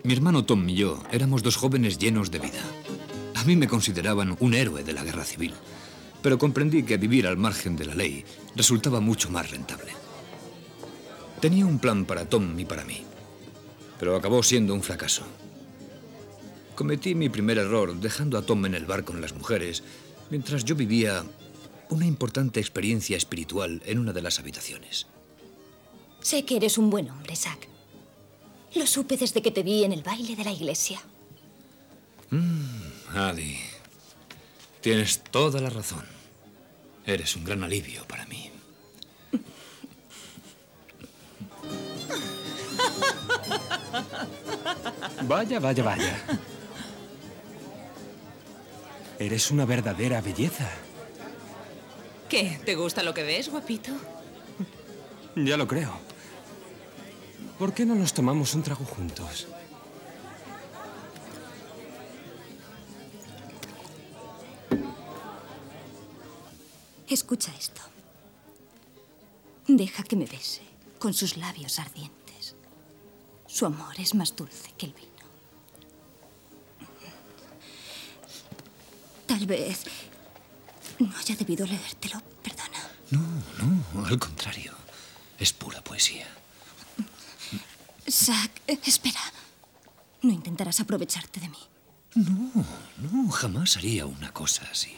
Mi hermano Tom y yo éramos dos jóvenes llenos de vida. A mí me consideraban un héroe de la guerra civil, pero comprendí que vivir al margen de la ley resultaba mucho más rentable. Tenía un plan para Tom y para mí, pero acabó siendo un fracaso. Cometí mi primer error dejando a Tom en el bar con las mujeres, mientras yo vivía una importante experiencia espiritual en una de las habitaciones. Sé que eres un buen hombre, Zack. Lo supe desde que te vi en el baile de la iglesia. Adi, tienes toda la razón. Eres un gran alivio para mí. Vaya, vaya, vaya. Eres una verdadera belleza. ¿Qué? ¿Te gusta lo que ves, guapito? Ya lo creo. ¿Por qué no nos tomamos un trago juntos? Escucha esto. Deja que me bese con sus labios ardientes. Su amor es más dulce que el vino. Tal vez no haya debido leértelo, perdona. No, al contrario. Es pura poesía. Zack, espera. No intentarás aprovecharte de mí. No, jamás haría una cosa así.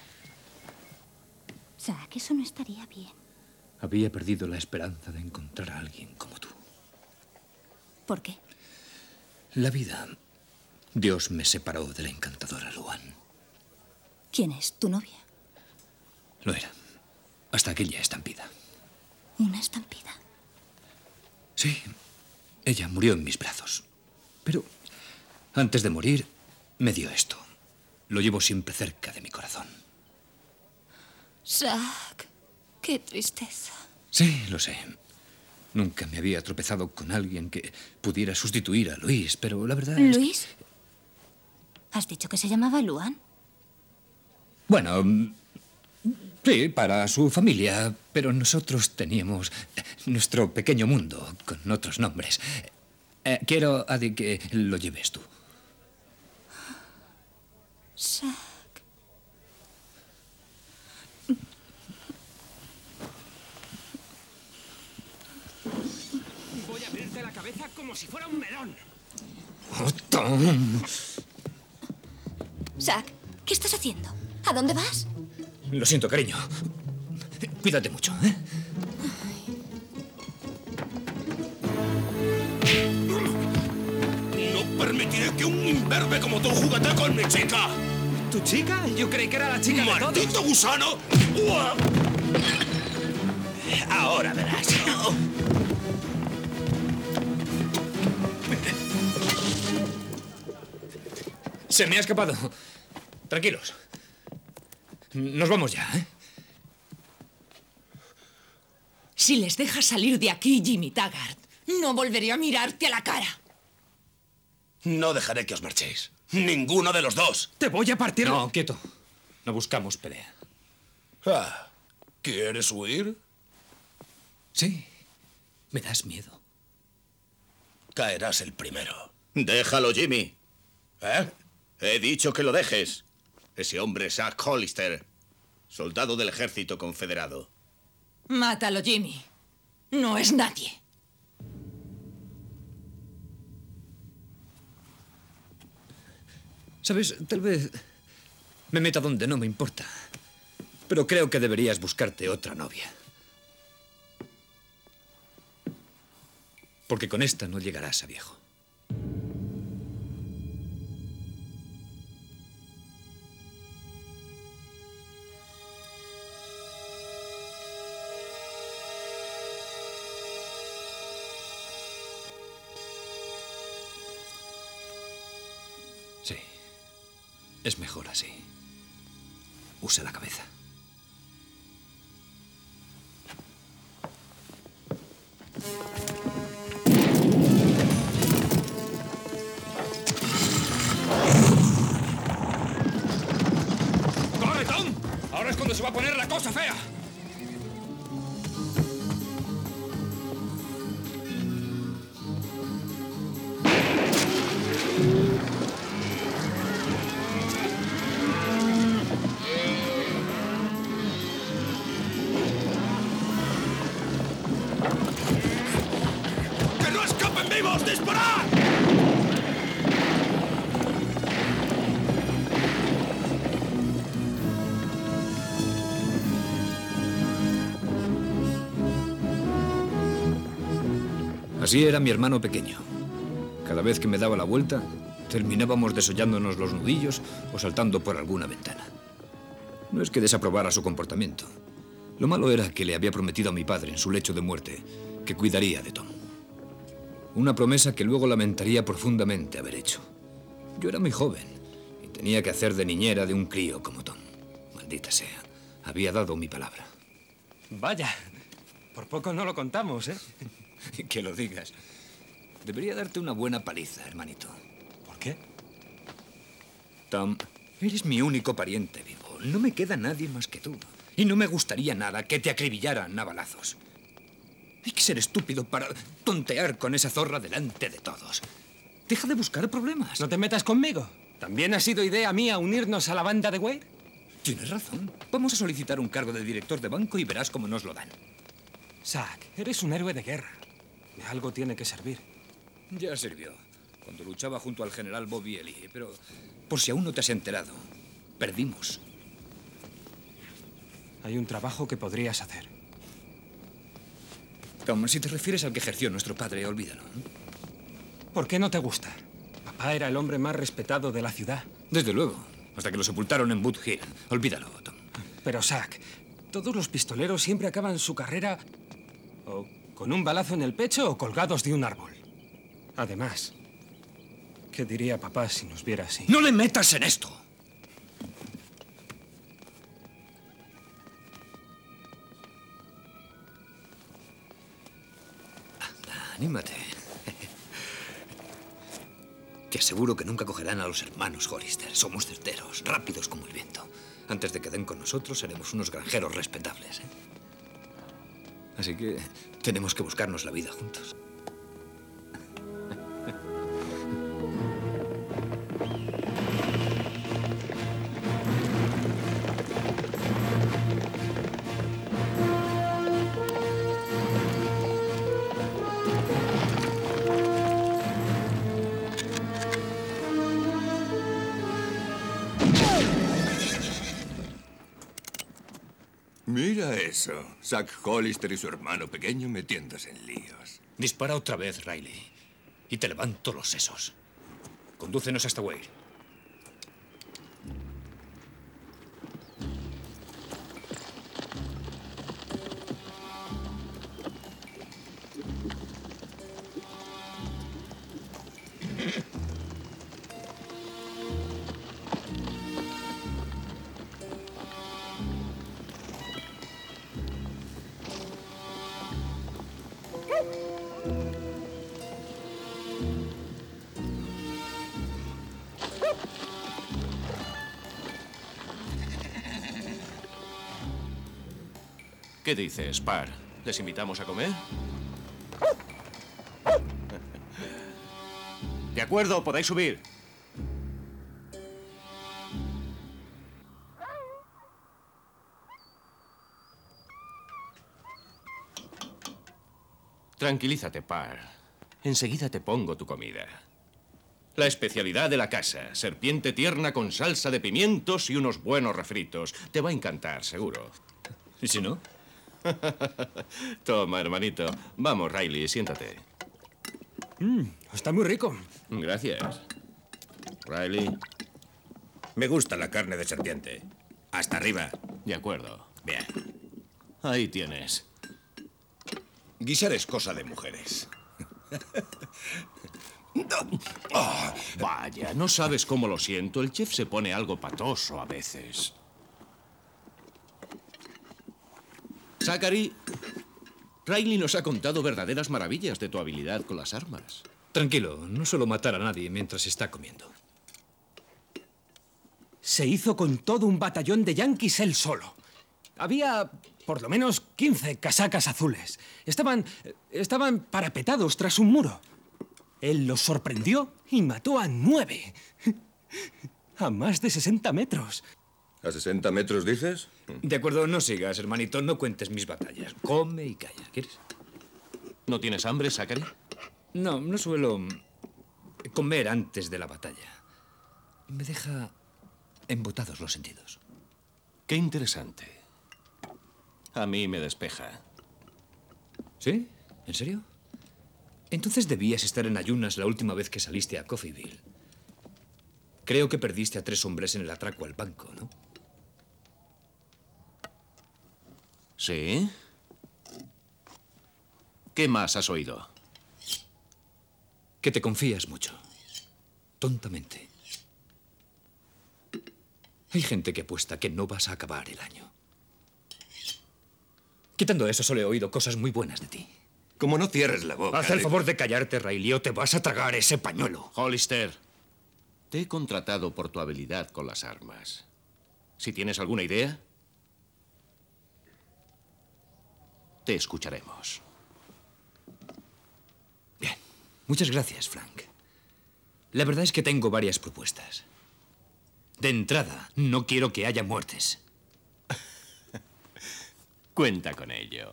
Zack, eso no estaría bien. Había perdido la esperanza de encontrar a alguien como tú. ¿Por qué? La vida. Dios me separó de la encantadora Luan. ¿Quién es tu novia? Lo era. Hasta aquella estampida. ¿Una estampida? Sí. Ella murió en mis brazos. Pero antes de morir, me dio esto. Lo llevo siempre cerca de mi corazón. Zack, qué tristeza. Sí, lo sé. Nunca me había tropezado con alguien que pudiera sustituir a Luis, pero la verdad es... ¿Luis? ¿Has dicho que se llamaba Luan? Bueno, sí, para su familia, pero nosotros teníamos nuestro pequeño mundo con otros nombres. Quiero, Adi, que lo lleves tú. Zack. Voy a abrirte la cabeza como si fuera un melón. Oh, Tom. Zack, ¿qué estás haciendo? ¿A dónde vas? Lo siento, cariño. Cuídate mucho, ¿eh? No permitiré que un imberbe como tú juguete con mi chica. ¿Tu chica? Yo creí que era la chica de todos. ¡Maldito gusano! ¡Uah! Ahora verás. Se me ha escapado. Tranquilos. Nos vamos ya, ¿eh? Si les dejas salir de aquí, Jimmy Taggart, no volveré a mirarte a la cara. No dejaré que os marchéis. Ninguno de los dos. Te voy a partir. No, quieto. No buscamos pelea. Ah, ¿quieres huir? Sí. Me das miedo. Caerás el primero. Déjalo, Jimmy. ¿Eh? He dicho que lo dejes. Ese hombre es Zack Hollister, soldado del ejército confederado. Mátalo, Jimmy. No es nadie. ¿Sabes? Tal vez me meta donde no me importa. Pero creo que deberías buscarte otra novia. Porque con esta no llegarás a viejo. Sí. Es mejor así. Usa la cabeza. ¡Corre, Tom! Ahora es cuando se va a poner la cosa fea. vivos! ¡Disparad! Así era mi hermano pequeño. Cada vez que me daba la vuelta, terminábamos desollándonos los nudillos o saltando por alguna ventana. No es que desaprobara su comportamiento. Lo malo era que le había prometido a mi padre en su lecho de muerte que cuidaría de Tom. Una promesa que luego lamentaría profundamente haber hecho. Yo era muy joven y tenía que hacer de niñera de un crío como Tom. Maldita sea, había dado mi palabra. Vaya, por poco no lo contamos, ¿eh? Que lo digas. Debería darte una buena paliza, hermanito. ¿Por qué? Tom, eres mi único pariente vivo. No me queda nadie más que tú. Y no me gustaría nada que te acribillaran a balazos. Hay que ser estúpido para tontear con esa zorra delante de todos. Deja de buscar problemas. No te metas conmigo. ¿También ha sido idea mía unirnos a la banda de Wade? Tienes razón. Vamos a solicitar un cargo de director de banco y verás cómo nos lo dan. Zack, eres un héroe de guerra. De algo tiene que servir. Ya sirvió. Cuando luchaba junto al general Bobby Lee. Pero, por si aún no te has enterado, perdimos. Hay un trabajo que podrías hacer. Tom, si te refieres al que ejerció nuestro padre, olvídalo. ¿Por qué no te gusta? Papá era el hombre más respetado de la ciudad. Desde luego. Hasta que lo sepultaron en Boot Hill. Olvídalo, Tom. Pero, Zack, todos los pistoleros siempre acaban su carrera o con un balazo en el pecho o colgados de un árbol. Además, ¿qué diría papá si nos viera así? ¡No le metas en esto! Anda, anímate. Te aseguro que nunca cogerán a los hermanos Hollister. Somos certeros, rápidos como el viento. Antes de que den con nosotros, seremos unos granjeros respetables, ¿eh? Así que tenemos que buscarnos la vida juntos. Mira eso. Zack Hollister y su hermano pequeño metiéndose en líos. Dispara otra vez, Riley. Y te levanto los sesos. Condúcenos hasta Wade. ¿Qué dices, Par? ¿Les invitamos a comer? De acuerdo, podéis subir. Tranquilízate, Par. Enseguida te pongo tu comida. La especialidad de la casa. Serpiente tierna con salsa de pimientos y unos buenos refritos. Te va a encantar, seguro. ¿Y si no? Toma, hermanito. Vamos, Riley, siéntate. Está muy rico. Gracias. Riley. Me gusta la carne de serpiente. Hasta arriba. De acuerdo. Bien. Ahí tienes. Guisar es cosa de mujeres. Vaya, no sabes cómo lo siento. El chef se pone algo patoso a veces. Zachary, Riley nos ha contado verdaderas maravillas de tu habilidad con las armas. Tranquilo, no suelo matar a nadie mientras está comiendo. Se hizo con todo un batallón de yanquis él solo. Había por lo menos 15 casacas azules. Estaban parapetados tras un muro. Él los sorprendió y mató a 9. A más de 60 metros. ¿A 60 metros dices? De acuerdo, no sigas, hermanito. No cuentes mis batallas. Come y calla. ¿Quieres? ¿No tienes hambre, Zachary? No, no suelo comer antes de la batalla. Me deja embotados los sentidos. Qué interesante. A mí me despeja. ¿Sí? ¿En serio? Entonces debías estar en ayunas la última vez que saliste a Coffeyville. Creo que perdiste a 3 hombres en el atraco al banco, ¿no? ¿Sí? ¿Qué más has oído? Que te confías mucho. Tontamente. Hay gente que apuesta que no vas a acabar el año. Quitando eso, solo he oído cosas muy buenas de ti. Como no cierres la boca. Haz el favor de callarte, Riley, o te vas a tragar ese pañuelo. Hollister, te he contratado por tu habilidad con las armas. Si tienes alguna idea, te escucharemos. Bien. Muchas gracias, Frank. La verdad es que tengo varias propuestas. De entrada, no quiero que haya muertes. Cuenta con ello.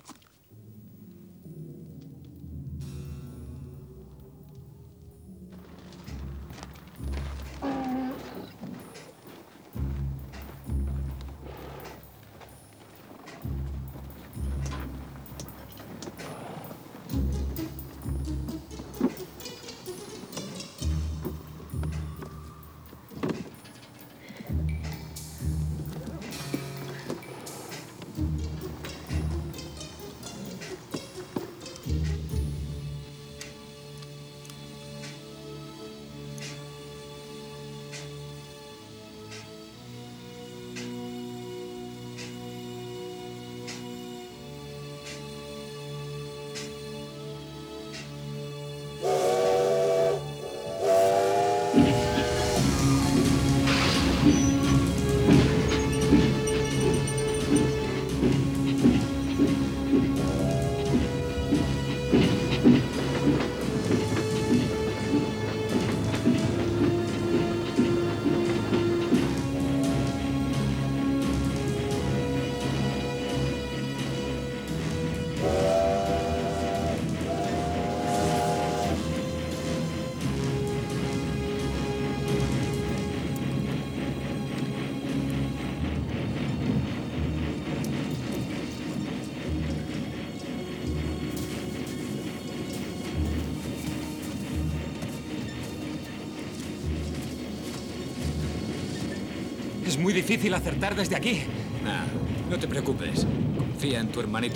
Es muy difícil acertar desde aquí. Ah, no te preocupes. Confía en tu hermanito.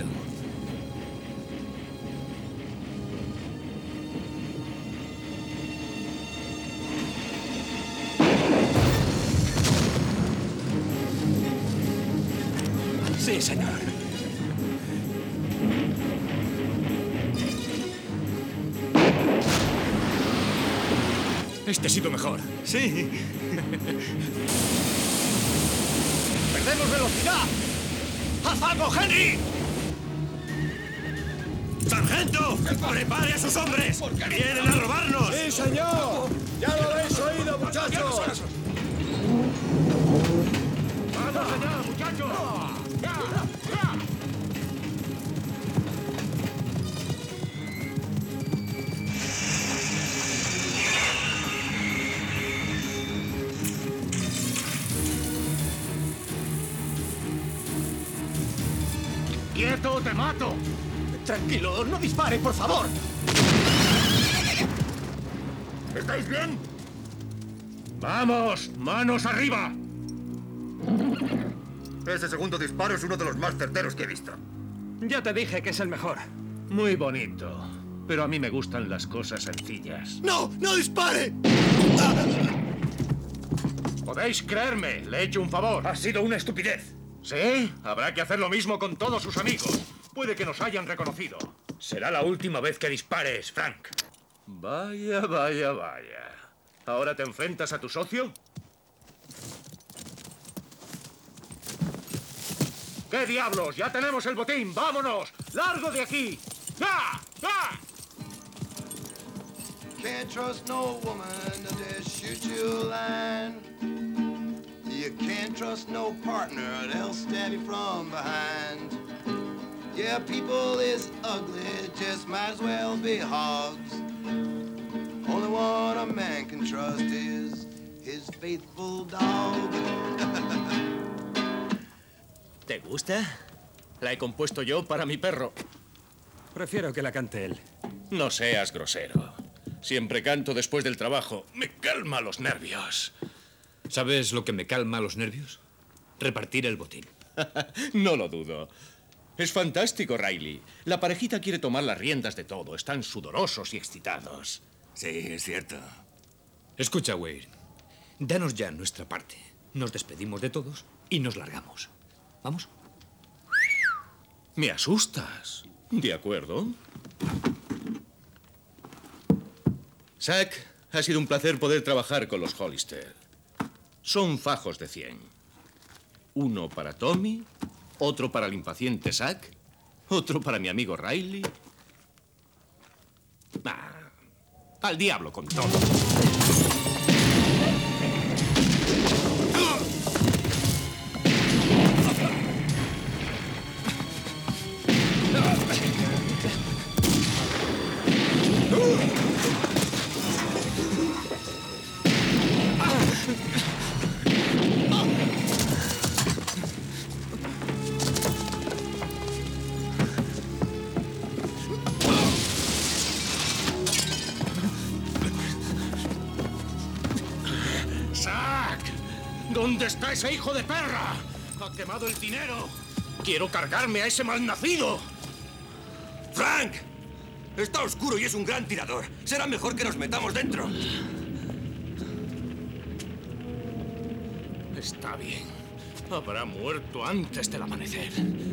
Sí, señor. Este ha sido mejor. Sí. ¡Perdemos velocidad! ¡Haz algo, Henry! ¡Sargento! ¡Prepare a sus hombres! ¡Vienen a robarnos! ¡Sí, señor! ¡Ya lo habéis oído, muchachos! ¡Vamos allá, muchachos! ¡Quieto o te mato! Tranquilo, no dispare, por favor. ¿Estáis bien? ¡Vamos! ¡Manos arriba! Ese segundo disparo es uno de los más certeros que he visto. Ya te dije que es el mejor. Muy bonito. Pero a mí me gustan las cosas sencillas. ¡No! ¡No dispare! Podéis creerme, le he hecho un favor. Ha sido una estupidez. ¿Sí? Habrá que hacer lo mismo con todos sus amigos. Puede que nos hayan reconocido. Será la última vez que dispares, Frank. Vaya, vaya, vaya. ¿Ahora te enfrentas a tu socio? ¿Qué diablos? ¡Ya tenemos el botín! ¡Vámonos! ¡Largo de aquí! ¡Ah! ¡Ah! Can't trust no woman to just shoot you a line. You can't trust no partner, they'll stab you from behind. Yeah, people is ugly, just might as well be hogs. one a man can trust is his faithful dog. ¿Te gusta? La he compuesto yo para mi perro. Prefiero que la cante él. No seas grosero. Siempre canto después del trabajo. Me calma los nervios. ¿Sabes lo que me calma los nervios? Repartir el botín. No lo dudo. Es fantástico, Riley. La parejita quiere tomar las riendas de todo. Están sudorosos y excitados. Sí, es cierto. Escucha, Wade. Danos ya nuestra parte. Nos despedimos de todos y nos largamos. ¿Vamos? Me asustas. De acuerdo. Zack, ha sido un placer poder trabajar con los Hollister. Son fajos de 100. Uno para Tommy, otro para el impaciente Zack, otro para mi amigo Riley. Al diablo con todo. ¡Zack! ¿Dónde está ese hijo de perra? ¡Ha quemado el dinero! ¡Quiero cargarme a ese malnacido! ¡Frank! Está oscuro y es un gran tirador. Será mejor que nos metamos dentro. Está bien. Habrá muerto antes del amanecer.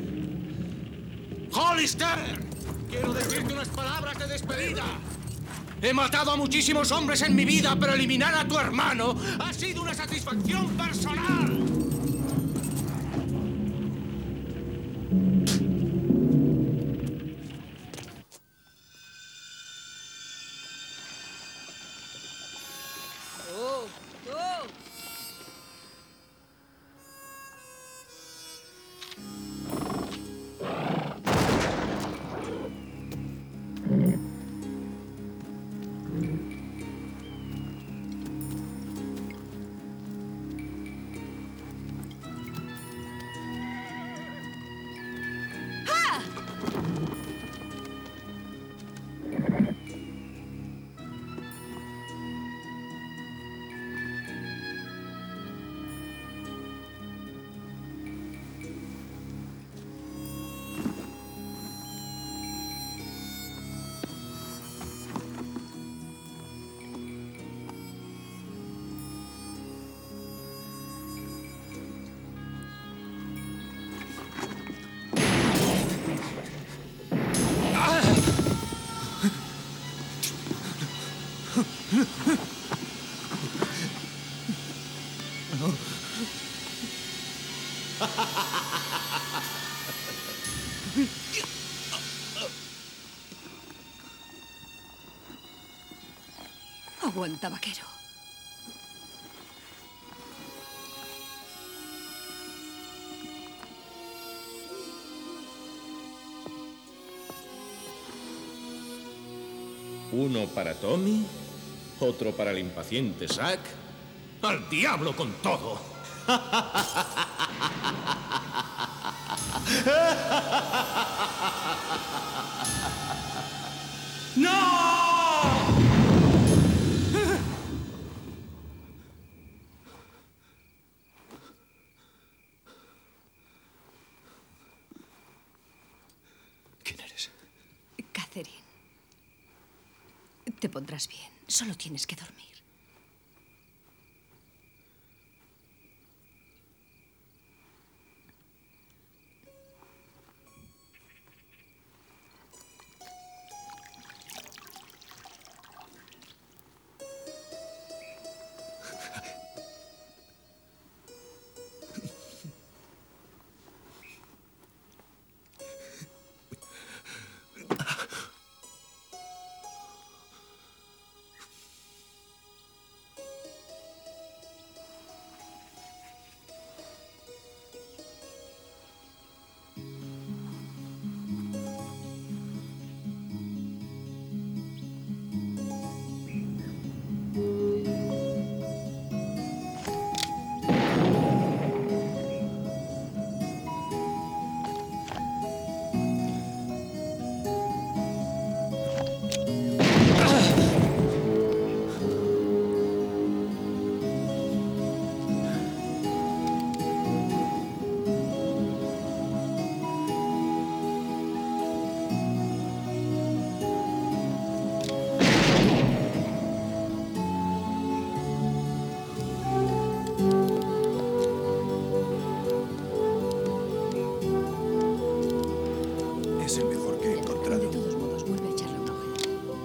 ¡Hollister! Quiero decirte unas palabras de despedida. He matado a muchísimos hombres en mi vida, pero eliminar a tu hermano ha sido una satisfacción personal. Aguanta, vaquero. Uno para Tommy, otro para el impaciente Zack. ¡Al diablo con todo! ¿Quién eres? Catherine. Te pondrás bien. Solo tienes que dormir.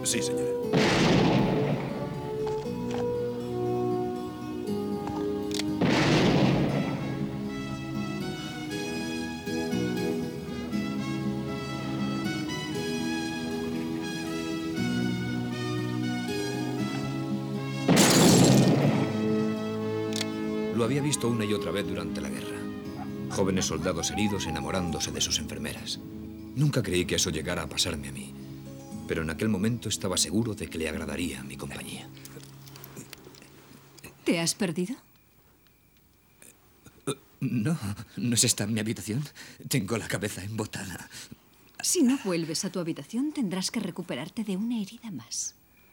Sí, señora. Lo había visto una y otra vez durante la guerra. Jóvenes soldados heridos enamorándose de sus enfermeras. Nunca creí que eso llegara a pasarme a mí. Pero en aquel momento estaba seguro de que le agradaría mi compañía. ¿Te has perdido? No, no es esta mi habitación. Tengo la cabeza embotada. Si no vuelves a tu habitación, tendrás que recuperarte de una herida más.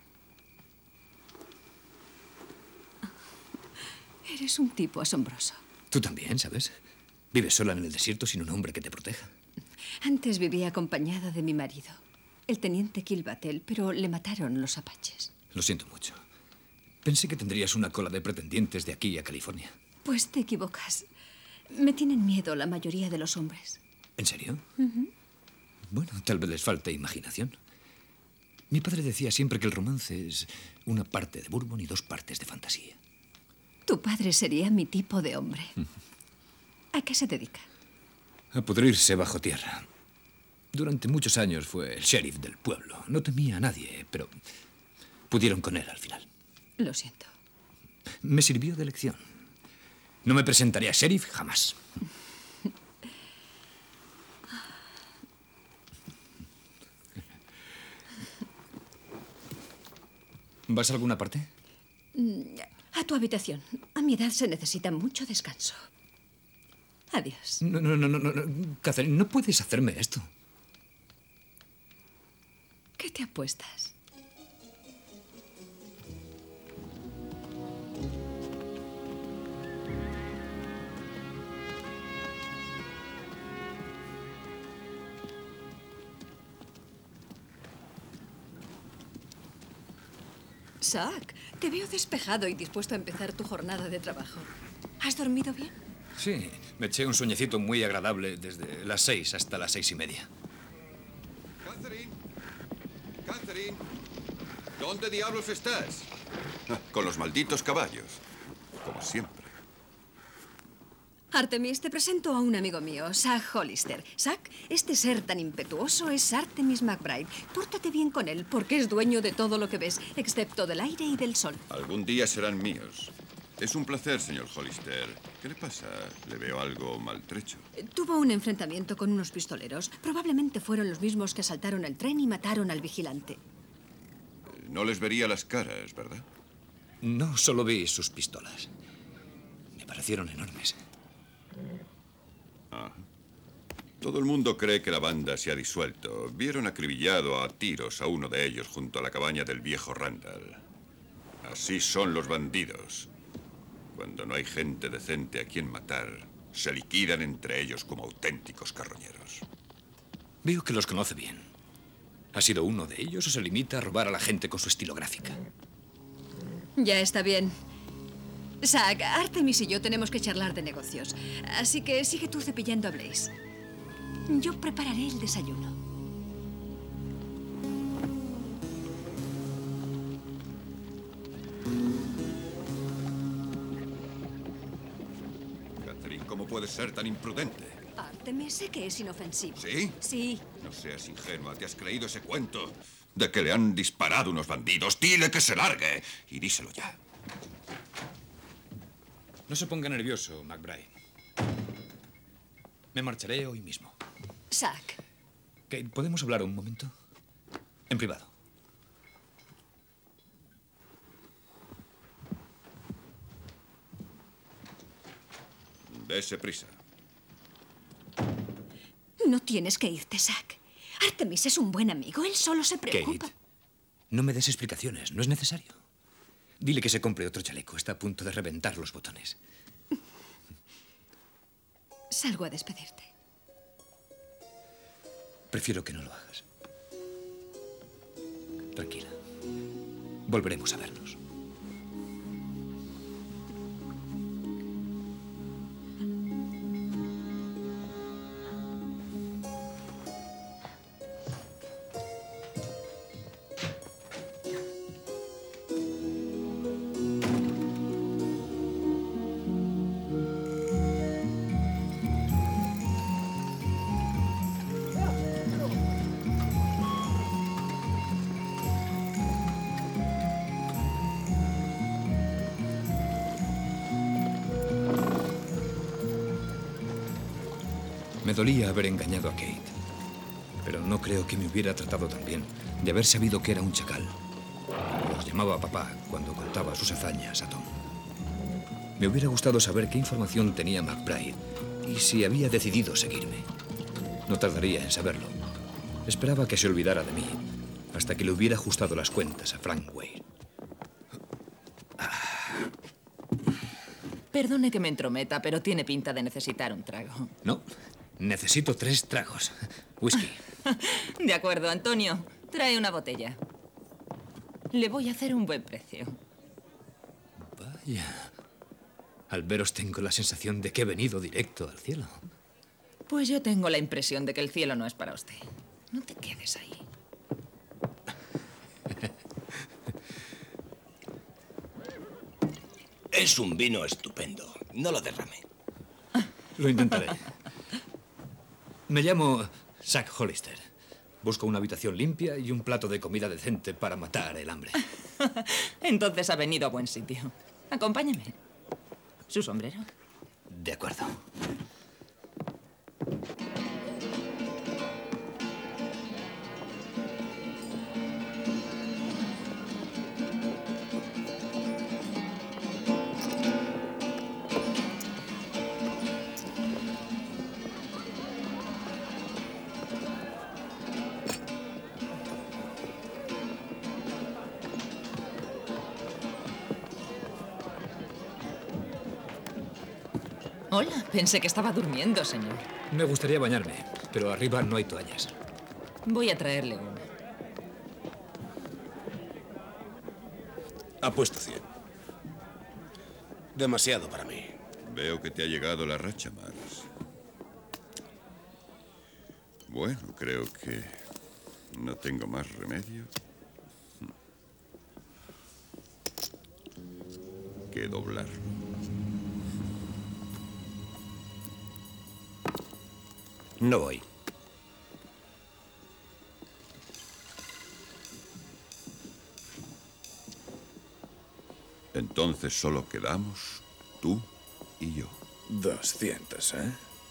Eres un tipo asombroso. Tú también, ¿sabes? Vives sola en el desierto sin un hombre que te proteja. Antes vivía acompañada de mi marido, el teniente Kilbatel, pero le mataron los apaches. Lo siento mucho. Pensé que tendrías una cola de pretendientes de aquí a California. Pues te equivocas. Me tienen miedo la mayoría de los hombres. ¿En serio? Bueno, tal vez les falte imaginación. Mi padre decía siempre que el romance es una parte de Bourbon y 2 partes de fantasía. Tu padre sería mi tipo de hombre. ¿A qué se dedica? A pudrirse bajo tierra. Durante muchos años fue el sheriff del pueblo. No temía a nadie, pero pudieron con él al final. Lo siento. Me sirvió de lección. No me presentaré a sheriff jamás. ¿Vas a alguna parte? A tu habitación. A mi edad se necesita mucho descanso. Adiós. No. Catherine, no puedes hacerme esto. ¿Qué te apuestas? Zack, te veo despejado y dispuesto a empezar tu jornada de trabajo. ¿Has dormido bien? Sí, me eché un sueñecito muy agradable desde las 6 hasta las 6:30. Catherine, ¿dónde diablos estás? Con los malditos caballos, como siempre. Artemis, te presento a un amigo mío, Zack Hollister. Zack, este ser tan impetuoso es Artemis McBride. Pórtate bien con él, porque es dueño de todo lo que ves, excepto del aire y del sol. Algún día serán míos. Es un placer, señor Hollister. ¿Qué le pasa? Le veo algo maltrecho. Tuvo un enfrentamiento con unos pistoleros. Probablemente fueron los mismos que asaltaron el tren y mataron al vigilante. No les vería las caras, ¿verdad? No, solo vi sus pistolas. Me parecieron enormes. Ah. Todo el mundo cree que la banda se ha disuelto. Vieron acribillado a tiros a uno de ellos junto a la cabaña del viejo Randall. Así son los bandidos. Cuando no hay gente decente a quien matar, se liquidan entre ellos como auténticos carroñeros. Veo que los conoce bien. ¿Ha sido uno de ellos o se limita a robar a la gente con su estilográfica? Ya está bien. Zack, Artemis y yo tenemos que charlar de negocios. Así que sigue tú cepillando a Blaze. Yo prepararé el desayuno. Catherine, ¿cómo puedes ser tan imprudente? Artemis, sé que es inofensivo. ¿Sí? Sí. No seas ingenua. ¿Te has creído ese cuento de que le han disparado unos bandidos? Dile que se largue y díselo ya. No se ponga nervioso, McBride. Me marcharé hoy mismo. Zack. Kate, ¿podemos hablar un momento? En privado. Dese prisa. No tienes que irte, Zack. Artemis es un buen amigo. Él solo se preocupa. Kate, no me des explicaciones. No es necesario. Dile que se compre otro chaleco. Está a punto de reventar los botones. Salgo a despedirte. Prefiero que no lo hagas. Tranquila. Volveremos a vernos. Me dolía haber engañado a Kate. Pero no creo que me hubiera tratado tan bien de haber sabido que era un chacal. Los llamaba papá cuando contaba sus hazañas a Tom. Me hubiera gustado saber qué información tenía McBride y si había decidido seguirme. No tardaría en saberlo. Esperaba que se olvidara de mí hasta que le hubiera ajustado las cuentas a Frank Wade. Perdone que me entrometa, pero tiene pinta de necesitar un trago. No, necesito 3 tragos. Whisky. De acuerdo, Antonio. Trae una botella. Le voy a hacer un buen precio. Vaya. Al veros tengo la sensación de que he venido directo al cielo. Pues yo tengo la impresión de que el cielo no es para usted. No te quedes ahí. Es un vino estupendo. No lo derrame. Lo intentaré. Me llamo Zack Hollister. Busco una habitación limpia y un plato de comida decente para matar el hambre. Entonces ha venido a buen sitio. Acompáñeme. ¿Su sombrero? De acuerdo. Hola, pensé que estaba durmiendo, señor. Me gustaría bañarme, pero arriba no hay toallas. Voy a traerle una. Apuesto 100. Demasiado para mí. Veo que te ha llegado la racha, Mars. Bueno, creo que no tengo más remedio que doblarlo. No voy. Entonces solo quedamos tú y yo. 200, ¿eh?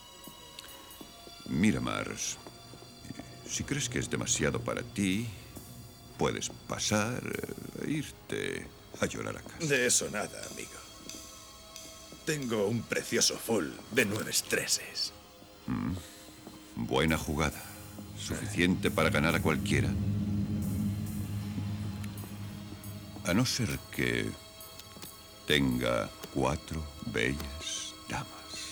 Mira, Mars, si crees que es demasiado para ti, puedes pasar e irte a llorar a casa. De eso nada, amigo. Tengo un precioso full de 9 estreses. Buena jugada. Suficiente para ganar a cualquiera. A no ser que tenga 4 bellas damas.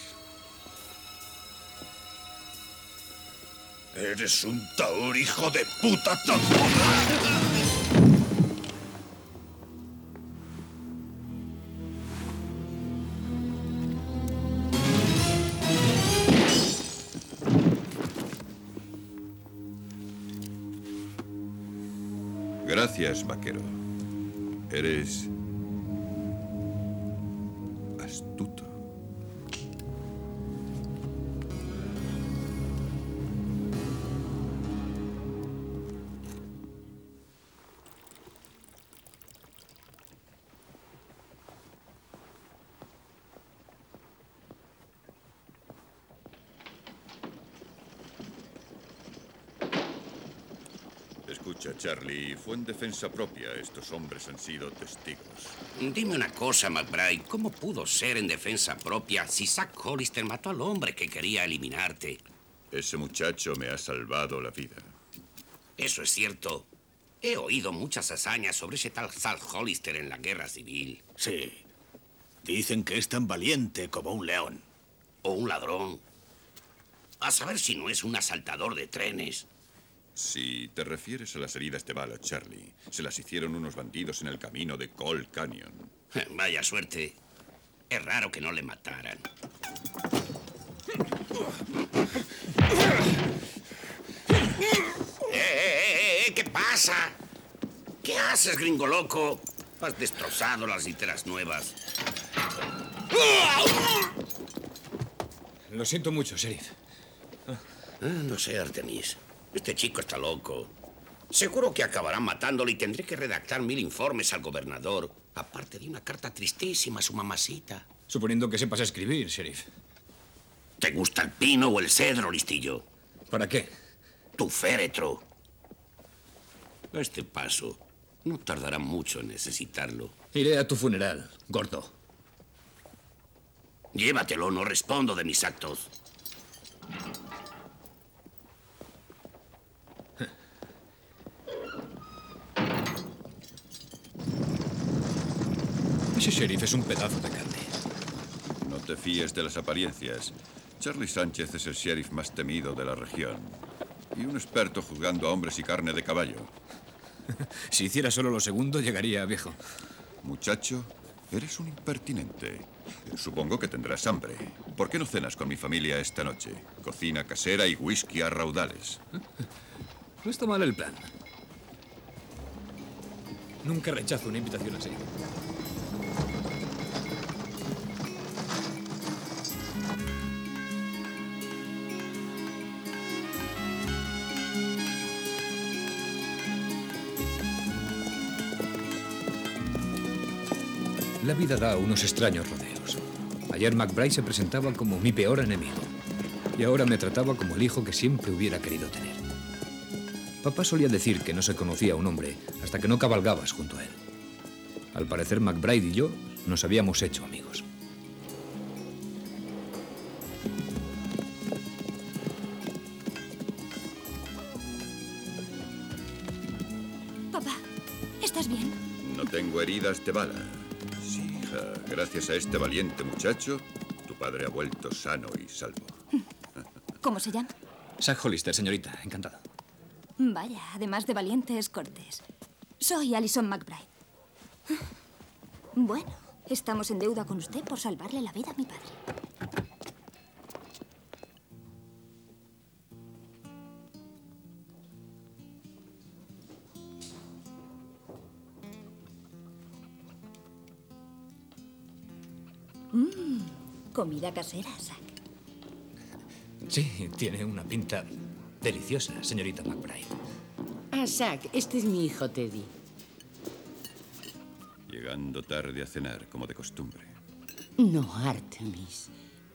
Eres un taur, hijo de puta. Gracias, vaquero. Eres astuto. Escucha, Charlie, fue en defensa propia. Estos hombres han sido testigos. Dime una cosa, McBride. ¿Cómo pudo ser en defensa propia si Zack Hollister mató al hombre que quería eliminarte? Ese muchacho me ha salvado la vida. Eso es cierto. He oído muchas hazañas sobre ese tal Zack Hollister en la guerra civil. Sí. Dicen que es tan valiente como un león. O un ladrón. A saber si no es un asaltador de trenes. Si te refieres a las heridas de bala, Charlie, se las hicieron unos bandidos en el camino de Cold Canyon. Vaya suerte. Es raro que no le mataran. ¿Qué pasa? ¿Qué haces, gringo loco? Has destrozado las literas nuevas. Lo siento mucho, sheriff. No sé, Artemis. Este chico está loco. Seguro que acabarán matándolo y tendré que redactar 1000 informes al gobernador. Aparte de una carta tristísima a su mamacita. Suponiendo que sepas escribir, sheriff. ¿Te gusta el pino o el cedro, listillo? ¿Para qué? Tu féretro. A este paso, no tardará mucho en necesitarlo. Iré a tu funeral, gordo. Llévatelo, no respondo de mis actos. Ese sheriff es un pedazo de carne. No te fíes de las apariencias. Charlie Sánchez es el sheriff más temido de la región. Y un experto juzgando a hombres y carne de caballo. Si hiciera solo lo segundo, llegaría viejo. Muchacho, eres un impertinente. Supongo que tendrás hambre. ¿Por qué no cenas con mi familia esta noche? Cocina casera y whisky a raudales. No está mal el plan. Nunca rechazo una invitación así. La vida da unos extraños rodeos. Ayer McBride se presentaba como mi peor enemigo. Y ahora me trataba como el hijo que siempre hubiera querido tener. Papá solía decir que no se conocía a un hombre hasta que no cabalgabas junto a él. Al parecer, McBride y yo nos habíamos hecho amigos. Papá, ¿estás bien? No tengo heridas de bala. Sí, hija. Gracias a este valiente muchacho, tu padre ha vuelto sano y salvo. ¿Cómo se llama? Zack Hollister, señorita. Encantado. Vaya, además de valiente, es cortés. Soy Alison McBride. Bueno, estamos en deuda con usted por salvarle la vida a mi padre. Comida casera, Zack. Sí, tiene una pinta deliciosa, señorita McBride. Ah, Zack, este es mi hijo Teddy. Llegando tarde a cenar, como de costumbre. No, Artemis.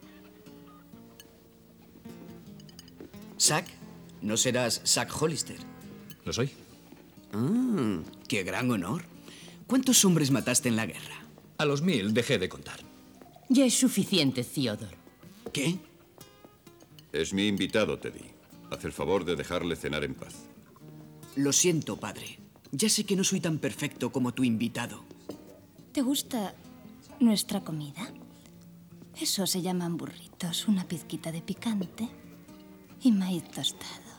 Zack, ¿no serás Zack Hollister? Lo soy. ¡Qué gran honor! ¿Cuántos hombres mataste en la guerra? A los 1000 dejé de contar. Ya es suficiente, Theodore. ¿Qué? Es mi invitado, Teddy. Haz el favor de dejarle cenar en paz. Lo siento, padre. Ya sé que no soy tan perfecto como tu invitado. ¿Te gusta nuestra comida? Eso se llaman burritos, una pizquita de picante y maíz tostado.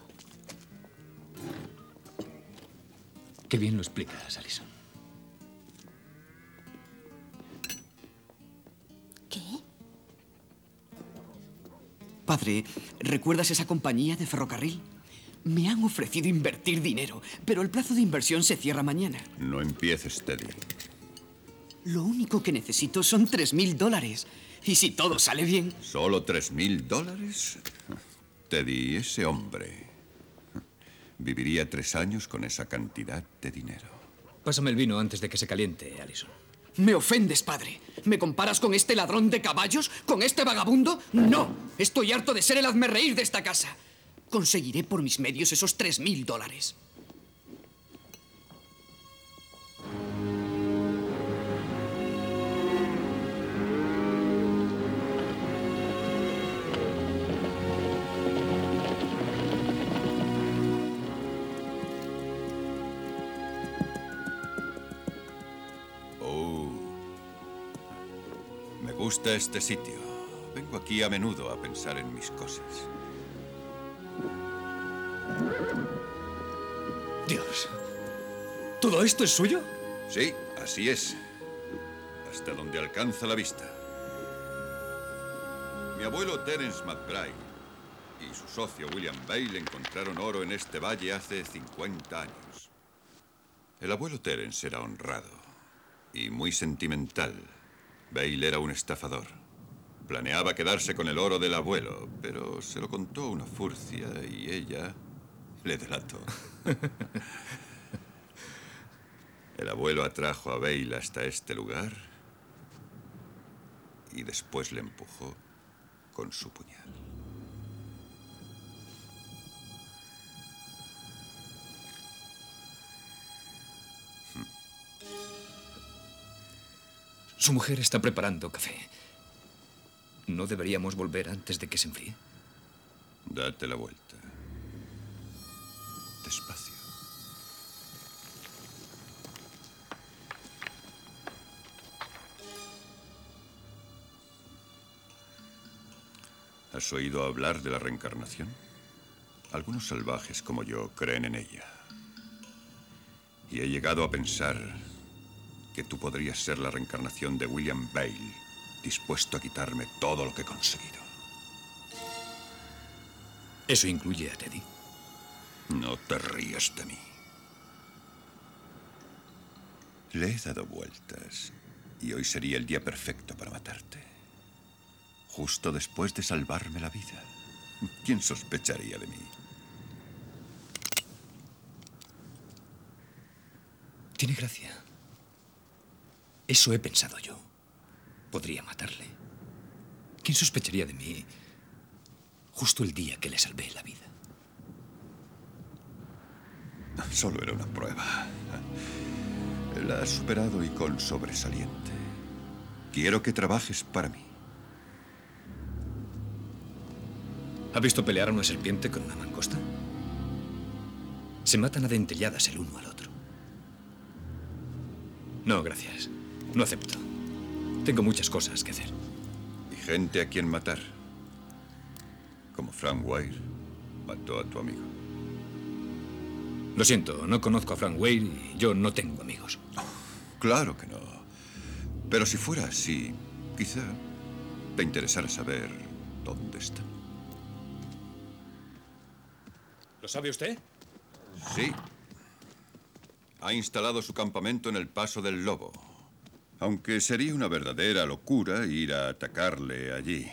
Qué bien lo explicas, Alison. ¿Qué? Padre, ¿recuerdas esa compañía de ferrocarril? Me han ofrecido invertir dinero, pero el plazo de inversión se cierra mañana. No empieces, Teddy. Lo único que necesito son $3000. Y si todo sale bien... ¿Solo $3000? Teddy, ese hombre viviría 3 años con esa cantidad de dinero. Pásame el vino antes de que se caliente, Alison. Me ofendes, padre. ¿Me comparas con este ladrón de caballos? ¿Con este vagabundo? ¡No! Estoy harto de ser el hazmerreír de esta casa. Conseguiré por mis medios esos $3000. Me gusta este sitio. Vengo aquí a menudo a pensar en mis cosas. Dios. ¿Todo esto es suyo? Sí, así es. Hasta donde alcanza la vista. Mi abuelo Terence McBride y su socio William Bale encontraron oro en este valle hace 50 años. El abuelo Terence era honrado y muy sentimental. Bale era un estafador. Planeaba quedarse con el oro del abuelo, pero se lo contó una furcia y ella le delató. El abuelo atrajo a Bale hasta este lugar y después le empujó con su puñal. Su mujer está preparando café. ¿No deberíamos volver antes de que se enfríe? Date la vuelta. Despacio. ¿Has oído hablar de la reencarnación? Algunos salvajes como yo creen en ella. Y he llegado a pensar que tú podrías ser la reencarnación de William Bale, dispuesto a quitarme todo lo que he conseguido. ¿Eso incluye a Teddy? No te rías de mí. Le he dado vueltas y hoy sería el día perfecto para matarte. Justo después de salvarme la vida. ¿Quién sospecharía de mí? Tiene gracia. Eso he pensado yo. Podría matarle. ¿Quién sospecharía de mí justo el día que le salvé la vida? Solo era una prueba. La has superado y con sobresaliente. Quiero que trabajes para mí. ¿Ha visto pelear a una serpiente con una mangosta? Se matan a dentelladas el uno al otro. No, gracias. No acepto. Tengo muchas cosas que hacer. Y gente a quien matar. Como Frank Wire mató a tu amigo. Lo siento, no conozco a Frank Wire y yo no tengo amigos. Claro que no. Pero si fuera así, quizá te interesara saber dónde está. ¿Lo sabe usted? Sí. Ha instalado su campamento en el Paso del Lobo. Aunque sería una verdadera locura ir a atacarle allí.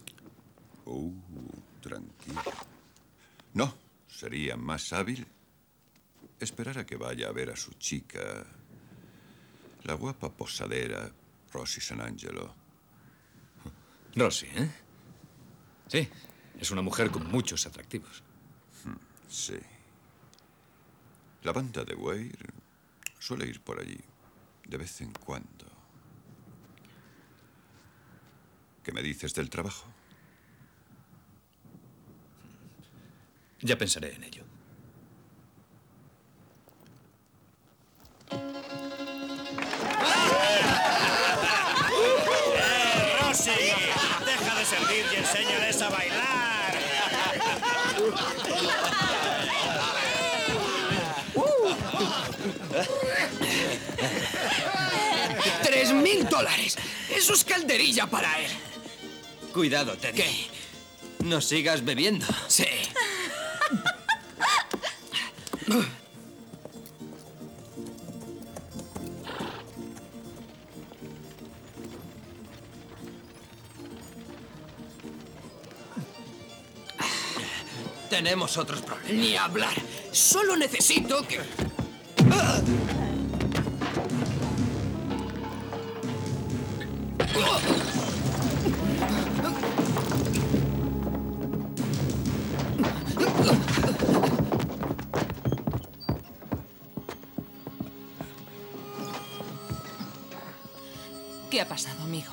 Tranquilo. No, sería más hábil esperar a que vaya a ver a su chica, la guapa posadera Rosie San Angelo. Rosie, ¿eh? Sí, es una mujer con muchos atractivos. Sí. La banda de Wire suele ir por allí de vez en cuando. ¿Qué me dices del trabajo? Ya pensaré en ello. ¡Rosie! ¡Deja de servir y enséñales a bailar! $3.000. Eso es calderilla para él. Cuidado, Teddy. ¿Qué? No sigas bebiendo. Sí. Tenemos otros problemas. Ni hablar. Solo necesito que... ¿Qué ha pasado, amigo?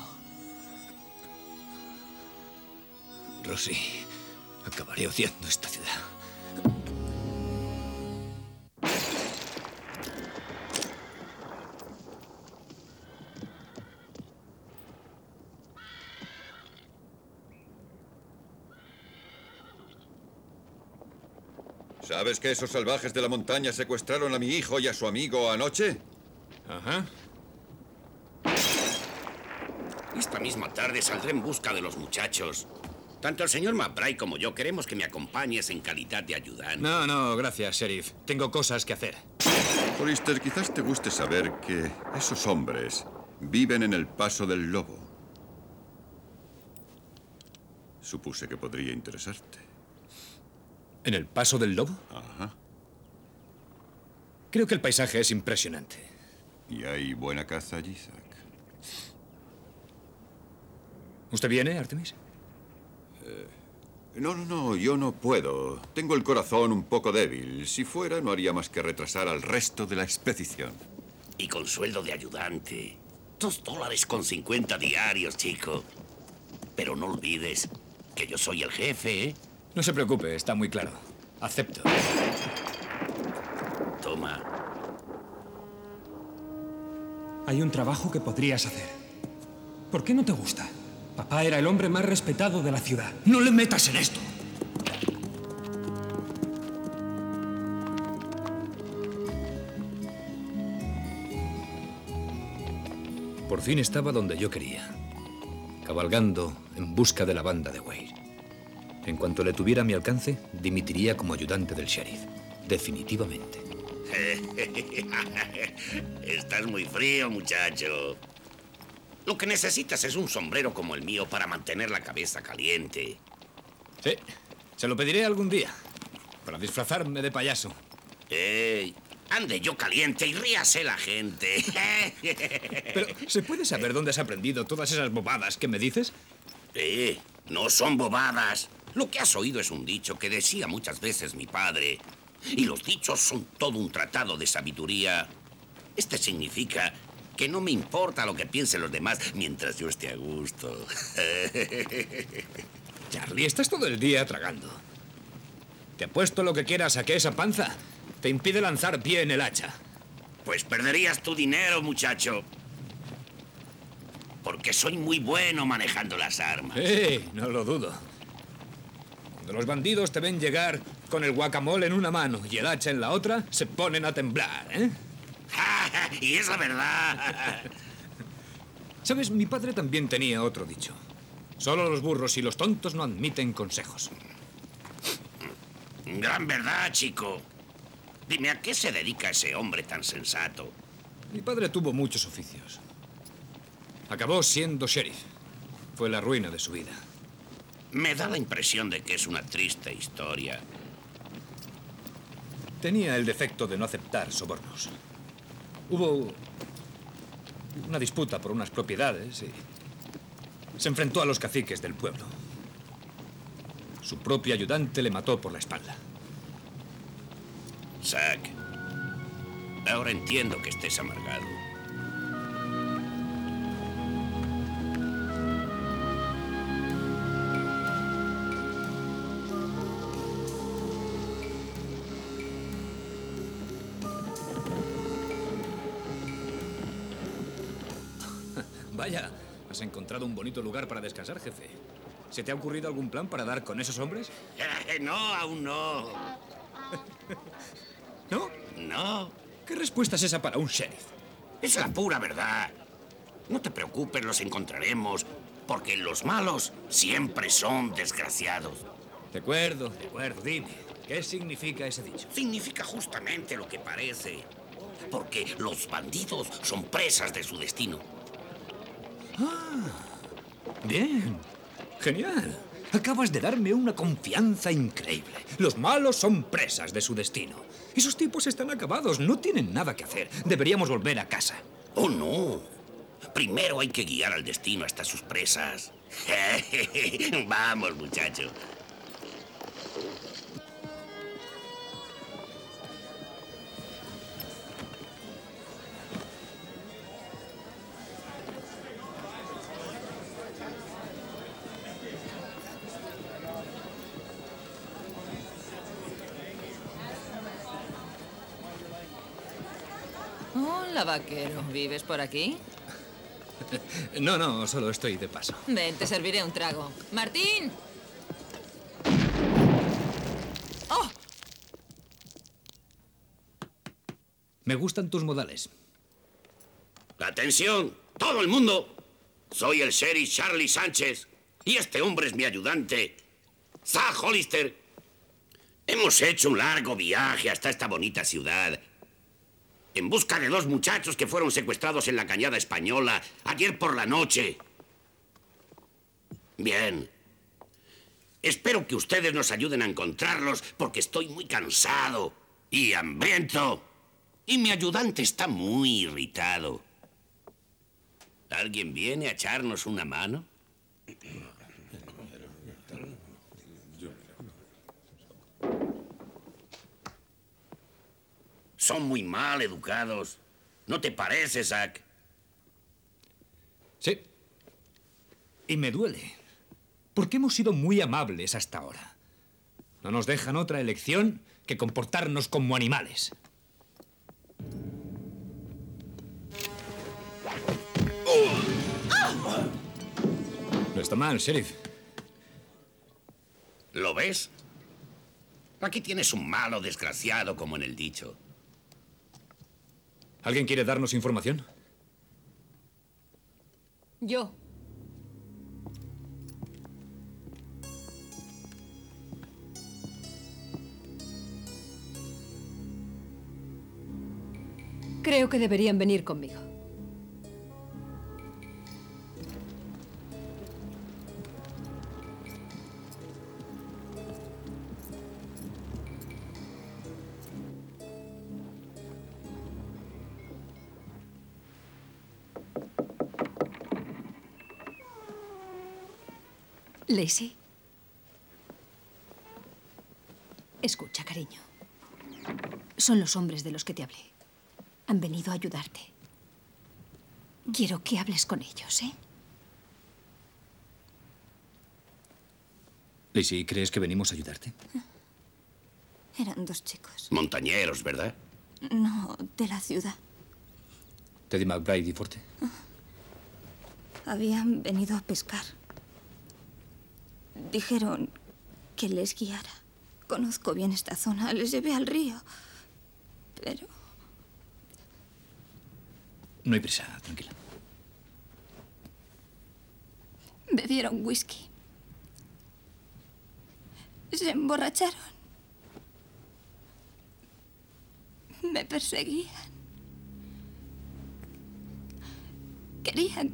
Rosie, acabaré odiando esta ciudad. ¿Sabes que esos salvajes de la montaña secuestraron a mi hijo y a su amigo anoche? Ajá. Esta misma tarde saldré en busca de los muchachos. Tanto el señor McBride como yo queremos que me acompañes en calidad de ayudante. No, gracias, sheriff. Tengo cosas que hacer. Hollister, quizás te guste saber que esos hombres viven en el Paso del Lobo. Supuse que podría interesarte. ¿En el Paso del Lobo? Ajá. Creo que el paisaje es impresionante. Y hay buena caza allí, Zack. ¿Usted viene, Artemis? No, yo no puedo. Tengo el corazón un poco débil. Si fuera, no haría más que retrasar al resto de la expedición. Y con sueldo de ayudante. $2.50 diarios, chico. Pero no olvides que yo soy el jefe, ¿eh? No se preocupe, está muy claro. Acepto. Toma. Hay un trabajo que podrías hacer. ¿Por qué no te gusta? Papá era el hombre más respetado de la ciudad. ¡No le metas en esto! Por fin estaba donde yo quería, cabalgando en busca de la banda de Wade. En cuanto le tuviera a mi alcance, dimitiría como ayudante del sheriff. Definitivamente. Estás muy frío, muchacho. Lo que necesitas es un sombrero como el mío para mantener la cabeza caliente. Sí, se lo pediré algún día, para disfrazarme de payaso. ¡Ey! Ande yo caliente y ríase la gente. Pero, ¿se puede saber dónde has aprendido todas esas bobadas que me dices? No son bobadas. Lo que has oído es un dicho que decía muchas veces mi padre. Y los dichos son todo un tratado de sabiduría. Este significa que no me importa lo que piensen los demás mientras yo esté a gusto. Charlie, estás todo el día tragando. Te apuesto lo que quieras a que esa panza te impide lanzar bien el hacha. Pues perderías tu dinero, muchacho. Porque soy muy bueno manejando las armas. No lo dudo. Cuando los bandidos te ven llegar con el guacamole en una mano y el hacha en la otra, se ponen a temblar, ¿eh? Y es la verdad. ¿Sabes? Mi padre también tenía otro dicho. Solo los burros y los tontos no admiten consejos. Gran verdad, chico. Dime, ¿a qué se dedica ese hombre tan sensato? Mi padre tuvo muchos oficios. Acabó siendo sheriff. Fue la ruina de su vida. Me da la impresión de que es una triste historia. Tenía el defecto de no aceptar sobornos. Hubo una disputa por unas propiedades y se enfrentó a los caciques del pueblo. Su propio ayudante le mató por la espalda. Zack, ahora entiendo que estés amargado. Vaya, has encontrado un bonito lugar para descansar, jefe. ¿Se te ha ocurrido algún plan para dar con esos hombres? No, aún no. ¿No? No. ¿Qué respuesta es esa para un sheriff? Es la pura verdad. No te preocupes, los encontraremos, porque los malos siempre son desgraciados. De acuerdo, dime. ¿Qué significa ese dicho? Significa justamente lo que parece. Porque los bandidos son presas de su destino. Bien. Genial. Acabas de darme una confianza increíble. Los malos son presas de su destino. Esos tipos están acabados, no tienen nada que hacer. Deberíamos volver a casa. ¡Oh, no! Primero hay que guiar al destino hasta sus presas. Vamos, muchacho. Hola, vaquero. ¿Vives por aquí? No, solo estoy de paso. Ven, te serviré un trago. ¡Martín! ¡Oh! Me gustan tus modales. ¡Atención! ¡Todo el mundo! Soy el sheriff Charlie Sánchez y este hombre es mi ayudante, Zack Hollister. Hemos hecho un largo viaje hasta esta bonita ciudad en busca de 2 muchachos que fueron secuestrados en la Cañada Española ayer por la noche. Bien. Espero que ustedes nos ayuden a encontrarlos porque estoy muy cansado y hambriento. Y mi ayudante está muy irritado. ¿Alguien viene a echarnos una mano? Son muy mal educados. ¿No te parece, Zack? Sí. Y me duele. Porque hemos sido muy amables hasta ahora. No nos dejan otra elección que comportarnos como animales. No está mal, sheriff. ¿Lo ves? Aquí tienes un malo desgraciado, como en el dicho. ¿Alguien quiere darnos información? Yo. Creo que deberían venir conmigo. Lacey. Escucha, cariño. Son los hombres de los que te hablé. Han venido a ayudarte. Quiero que hables con ellos, ¿eh? Lacey, ¿crees que venimos a ayudarte? Eran dos chicos. Montañeros, ¿verdad? No, de la ciudad. Teddy McBride y Forte. Habían venido a pescar. Dijeron que les guiara. Conozco bien esta zona. Les llevé al río. Pero... No hay prisa, tranquila. bebieron whisky. Se emborracharon. Me perseguían. Querían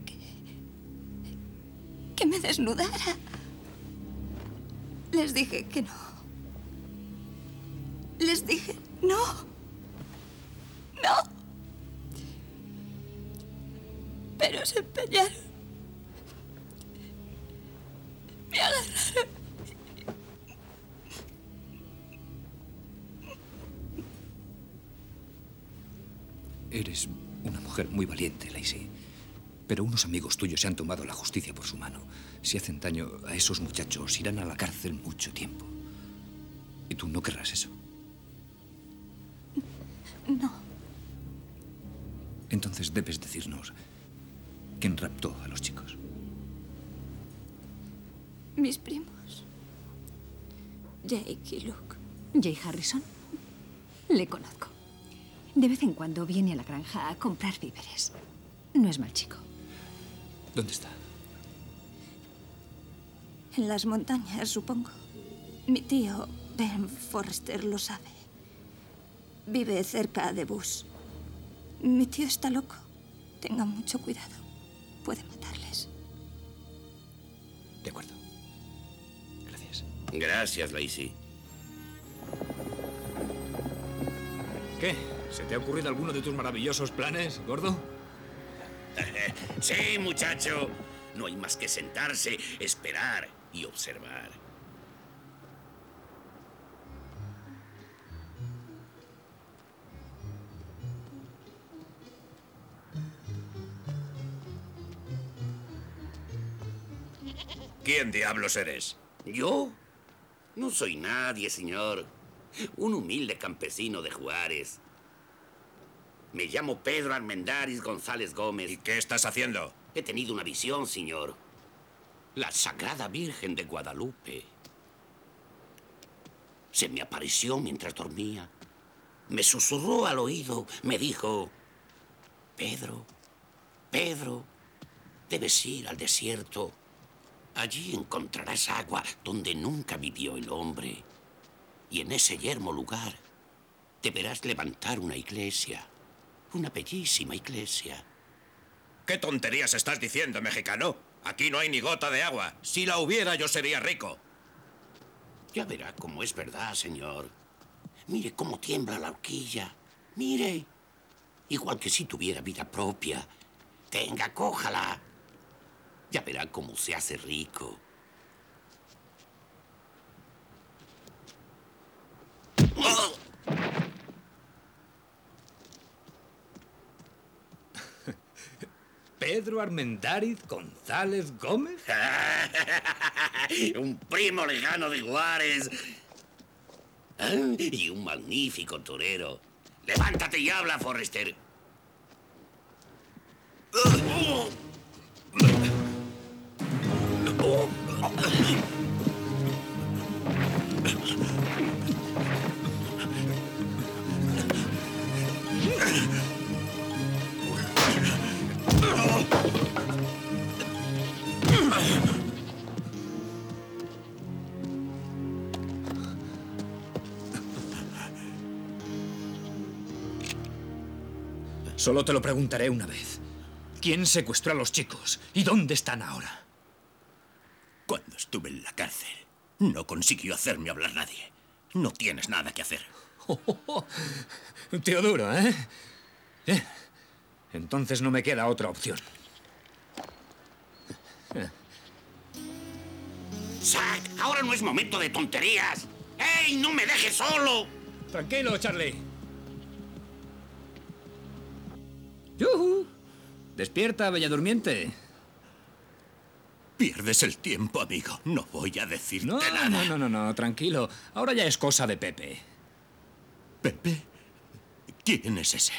que me desnudara. Les dije que no. Les dije no. No. Pero se empeñaron. Me agarraron. Eres una mujer muy valiente, Lacey. Pero unos amigos tuyos se han tomado la justicia por su mano. Si hacen daño a esos muchachos, irán a la cárcel mucho tiempo. Y tú no querrás eso. No. Entonces debes decirnos quién raptó a los chicos. Mis primos. Jake y Luke. ¿Jay Harrison? Le conozco. De vez en cuando viene a la granja a comprar víveres. No es mal chico. ¿Dónde está? En las montañas, supongo. Mi tío, Ben Forrester, lo sabe. Vive cerca de Bush. Mi tío está loco. Tengan mucho cuidado. Puede matarles. De acuerdo. Gracias. Gracias, Lacey. ¿Qué? ¿Se te ha ocurrido alguno de tus maravillosos planes, gordo? Sí, muchacho. No hay más que sentarse, esperar y observar. ¿Quién diablos eres? ¿Yo? No soy nadie, señor. Un humilde campesino de Juárez. Me llamo Pedro Armendáriz González Gómez. ¿Y qué estás haciendo? He tenido una visión, señor. La Sagrada Virgen de Guadalupe. Se me apareció mientras dormía. Me susurró al oído. Me dijo: Pedro, Pedro, debes ir al desierto. Allí encontrarás agua donde nunca vivió el hombre. Y en ese yermo lugar deberás levantar una iglesia. Una bellísima iglesia. ¿Qué tonterías estás diciendo, mexicano? Aquí no hay ni gota de agua. Si la hubiera, yo sería rico. Ya verá cómo es verdad, señor. Mire cómo tiembla la horquilla. Mire. Igual que si tuviera vida propia. Tenga, cójala. Ya verá cómo se hace rico. ¡Oh! Pedro Armendáriz González Gómez? Un primo lejano de Juárez. Y un magnífico torero. Levántate y habla, Forrester. Solo te lo preguntaré una vez. ¿Quién secuestró a los chicos? ¿Y dónde están ahora? Cuando estuve en la cárcel, no consiguió hacerme hablar nadie. No tienes nada que hacer. Teodoro, ¿eh? Entonces no me queda otra opción. Zack, ahora no es momento de tonterías. ¡Ey, no me dejes solo! Tranquilo, Charlie. ¡Yuhu! Despierta, bella durmiente. Pierdes el tiempo, amigo. No voy a decirte nada. No, tranquilo. Ahora ya es cosa de Pepe. ¿Pepe? ¿Quién es ese?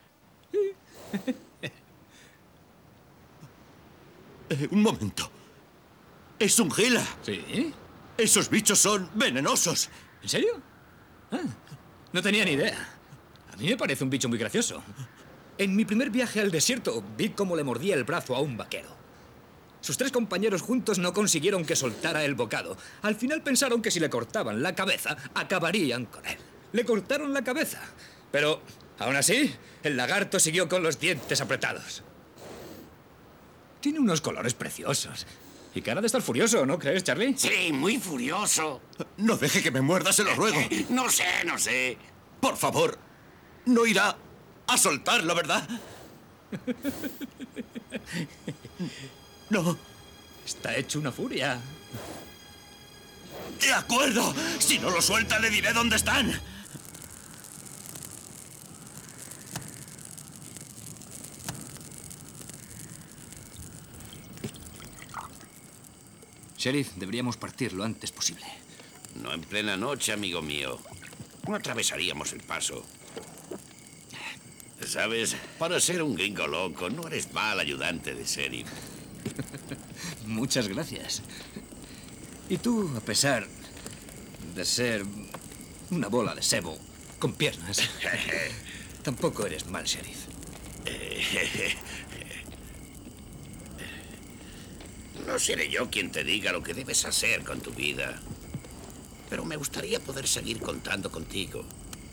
Un momento. Es un gila. ¿Sí? Esos bichos son venenosos. ¿En serio? No tenía ni idea. A mí me parece un bicho muy gracioso. En mi primer viaje al desierto vi cómo le mordía el brazo a un vaquero. Sus 3 compañeros juntos no consiguieron que soltara el bocado. Al final pensaron que si le cortaban la cabeza, acabarían con él. Le cortaron la cabeza. Pero, aún así, el lagarto siguió con los dientes apretados. Tiene unos colores preciosos. Y cara de estar furioso, ¿no crees, Charlie? Sí, muy furioso. No deje que me muerda, se lo ruego. No sé. Por favor, no irá a soltarlo, ¿verdad? No. Está hecho una furia. De acuerdo. Si no lo suelta, le diré dónde están. Sheriff, deberíamos partir lo antes posible. No en plena noche, amigo mío. No atravesaríamos el paso. ¿Sabes? Para ser un gringo loco, no eres mal ayudante de sheriff. Muchas gracias. Y tú, a pesar de ser una bola de sebo con piernas, tampoco eres mal sheriff. No seré yo quien te diga lo que debes hacer con tu vida. Pero me gustaría poder seguir contando contigo.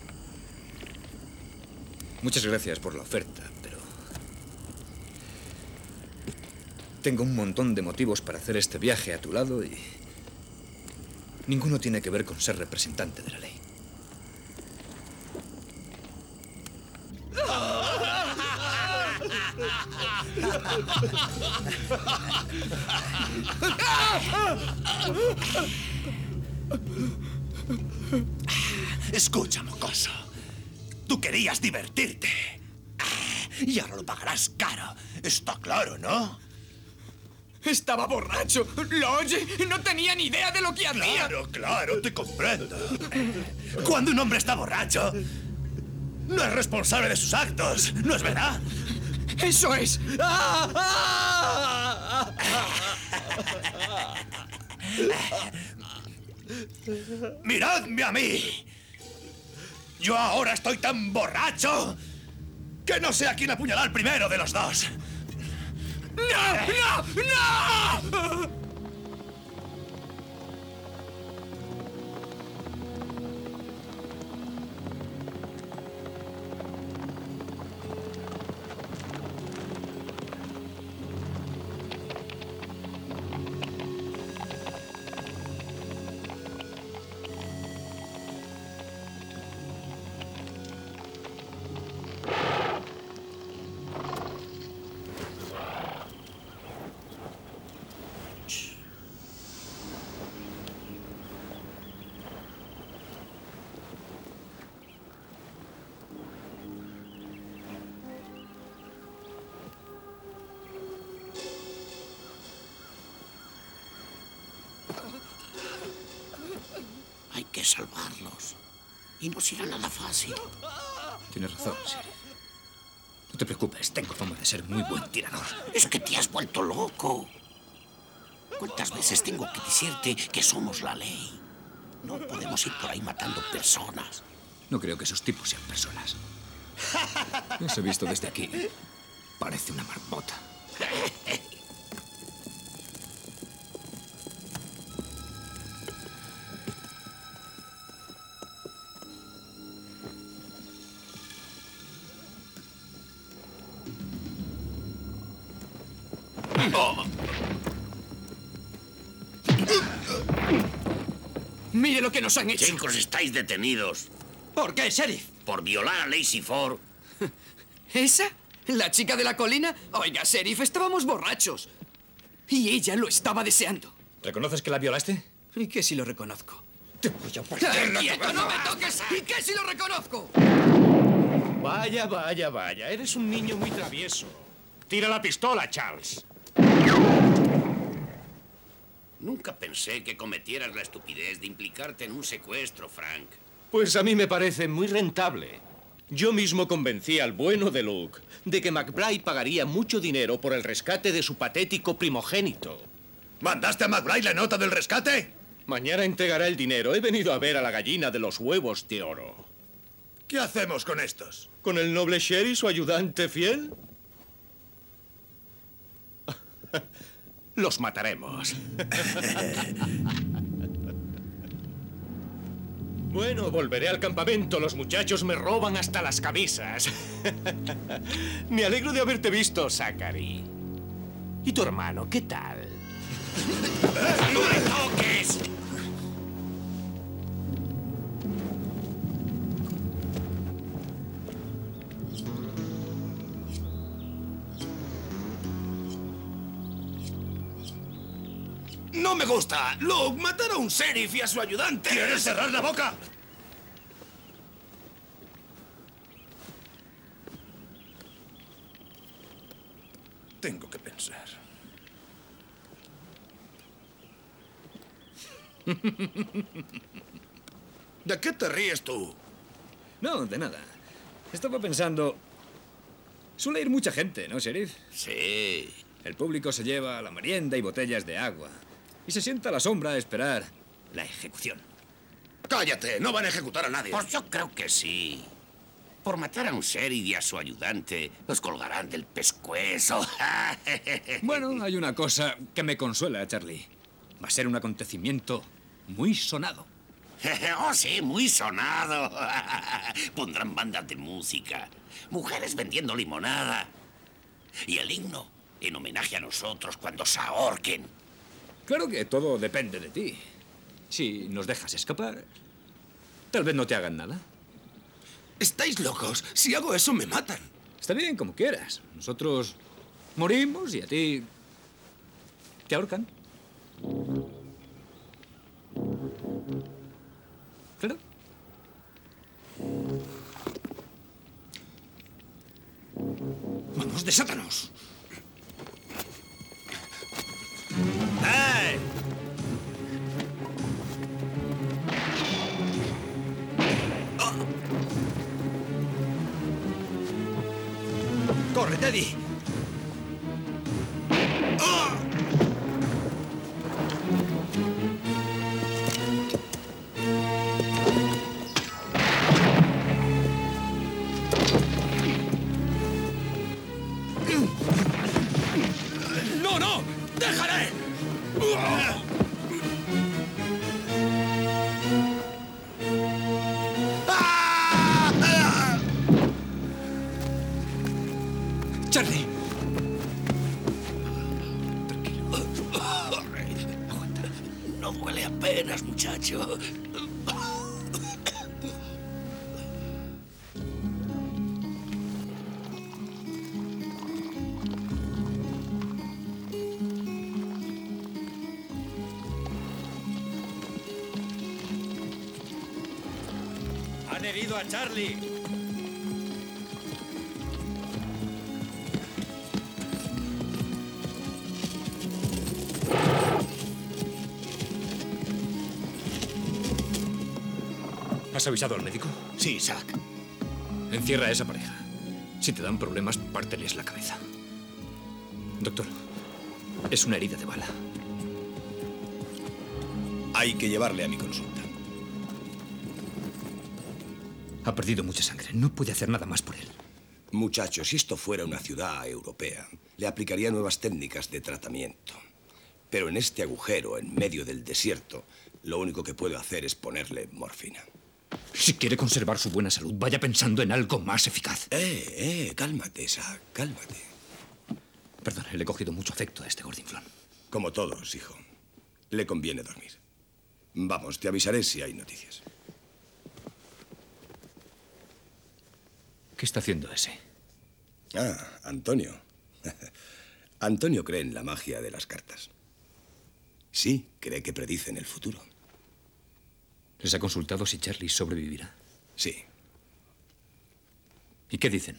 Muchas gracias por la oferta, pero tengo un montón de motivos para hacer este viaje a tu lado y ninguno tiene que ver con ser representante de la ley. Escucha, mocoso. Tú querías divertirte. Y ahora lo pagarás caro. Está claro, ¿no? Estaba borracho. ¿Lo oye? No tenía ni idea de lo que hacía. Claro, te comprendo. Cuando un hombre está borracho, no es responsable de sus actos, ¿no es verdad? ¡Eso es! ¡Miradme a mí! Yo ahora estoy tan borracho que no sé a quién apuñalar primero de los dos. ¡No! ¡No! que salvarlos. Y no será nada fácil. Tienes razón, Sheriff. No te preocupes, tengo fama de ser muy buen tirador. Es que te has vuelto loco. ¿Cuántas veces tengo que decirte que somos la ley? No podemos ir por ahí matando personas. No creo que esos tipos sean personas. Los he visto desde aquí. Parece una marmota. ¡Mire lo que nos han hecho! Chicos, estáis detenidos. ¿Por qué, sheriff? Por violar a Lacey Ford. ¿Esa? ¿La chica de la colina? Oiga, sheriff, estábamos borrachos. Y ella lo estaba deseando. ¿Reconoces que la violaste? ¿Y qué si lo reconozco? Te voy a partir. ¡Quieto, no me toques! ¿Y qué si lo reconozco? Vaya, vaya, vaya. Eres un niño muy travieso. Tira la pistola, Charles. Nunca pensé que cometieras la estupidez de implicarte en un secuestro, Frank. Pues a mí me parece muy rentable. Yo mismo convencí al bueno de Luke de que McBride pagaría mucho dinero por el rescate de su patético primogénito. ¿Mandaste a McBride la nota del rescate? Mañana entregará el dinero. He venido a ver a la gallina de los huevos de oro. ¿Qué hacemos con estos? ¿Con el noble Sherry, su ayudante fiel? Los mataremos. Bueno, volveré al campamento. Los muchachos me roban hasta las camisas. Me alegro de haberte visto, Zachary. ¿Y tu hermano, qué tal? ¡No me toques! ¡No me gusta! ¡Luke, matar a un sheriff y a su ayudante! ¿Quieres cerrar la boca? Tengo que pensar. ¿De qué te ríes tú? No, de nada. Estaba pensando... Suele ir mucha gente, ¿no, sheriff? Sí. El público se lleva la merienda y botellas de agua. Y se sienta a la sombra a esperar la ejecución. ¡Cállate! No van a ejecutar a nadie. Pues yo creo que sí. Por matar a un sheriff y a su ayudante, los colgarán del pescuezo. Bueno, hay una cosa que me consuela, Charlie. Va a ser un acontecimiento muy sonado. Oh, sí, muy sonado. Pondrán bandas de música, mujeres vendiendo limonada y el himno en homenaje a nosotros cuando se ahorquen. Claro que todo depende de ti. Si nos dejas escapar, tal vez no te hagan nada. ¿Estáis locos? Si hago eso, me matan. Está bien, como quieras. Nosotros morimos y a ti te ahorcan. Claro. ¡Vamos, desátanos! ¡Eh! ¡Corre, Teddy! ¡No, no! ¡Déjale! Charlie. No duele apenas, muchacho. Han herido a Charlie. ¿Has avisado al médico? Sí, Zack. Encierra a esa pareja. Si te dan problemas, párteles la cabeza. Doctor, es una herida de bala. Hay que llevarle a mi consulta. Ha perdido mucha sangre. No puede hacer nada más por él. Muchachos, si esto fuera una ciudad europea, le aplicaría nuevas técnicas de tratamiento. Pero en este agujero, en medio del desierto, lo único que puedo hacer es ponerle morfina. Si quiere conservar su buena salud, vaya pensando en algo más eficaz. Cálmate, Zack, cálmate. Perdón, le he cogido mucho afecto a este gordinflón. Como todos, hijo. Le conviene dormir. Vamos, te avisaré si hay noticias. ¿Qué está haciendo ese? Ah, Antonio. Antonio cree en la magia de las cartas. Sí, cree que predicen el futuro. ¿Les ha consultado si Charlie sobrevivirá? Sí. ¿Y qué dicen?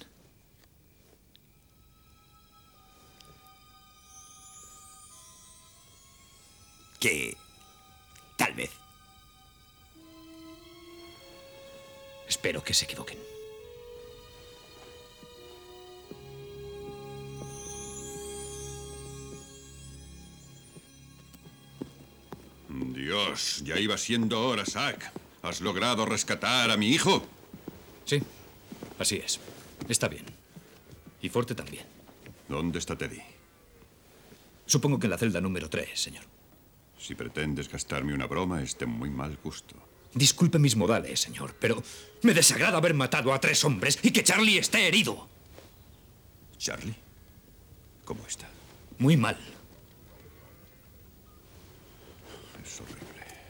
Que tal vez. Espero que se equivoquen. Dios, ya iba siendo hora, Zack. ¿Has logrado rescatar a mi hijo? Sí, así es. Está bien. Y Forte también. ¿Dónde está Teddy? Supongo que en la celda número 3, señor. Si pretendes gastarme una broma, es de muy mal gusto. Disculpe mis modales, señor, pero me desagrada haber matado a 3 hombres y que Charlie esté herido. ¿Charlie? ¿Cómo está? Muy mal. Es horrible.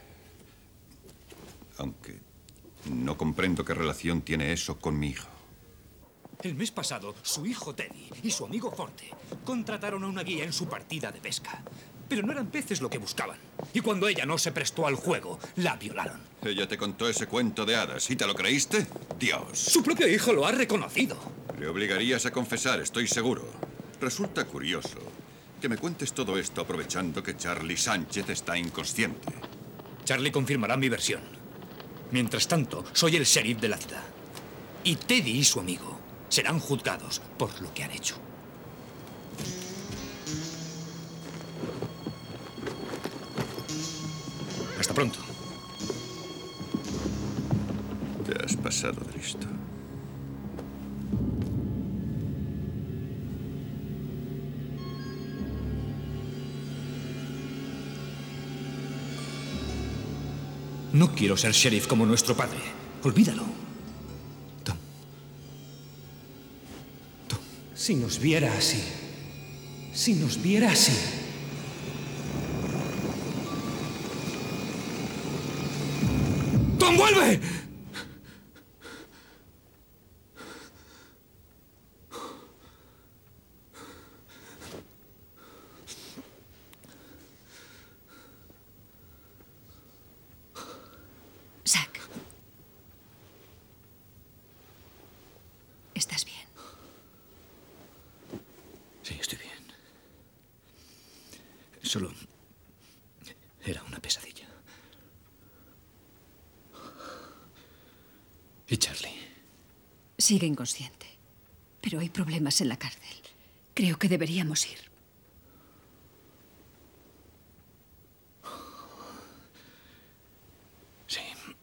Aunque no comprendo qué relación tiene eso con mi hijo. El mes pasado, su hijo Teddy y su amigo Forte contrataron a una guía en su partida de pesca. Pero no eran peces lo que buscaban. Y cuando ella no se prestó al juego, la violaron. Ella te contó ese cuento de hadas y te lo creíste. Dios. Su propio hijo lo ha reconocido. Le obligarías a confesar, estoy seguro. Resulta curioso que me cuentes todo esto aprovechando que Charlie Sánchez está inconsciente. Charlie confirmará mi versión. Mientras tanto, soy el sheriff de la ciudad. Y Teddy y su amigo serán juzgados por lo que han hecho. Hasta pronto. Te has pasado de listo. No quiero ser sheriff como nuestro padre. Olvídalo. Tom. Si nos viera así. Si nos viera así. ¡Tom, vuelve! Zack. ¿Estás bien? Sí, estoy bien. Solo era una pesadilla. ¿Y Charlie? Sigue inconsciente. Pero hay problemas en la cárcel. Creo que deberíamos ir. Sí.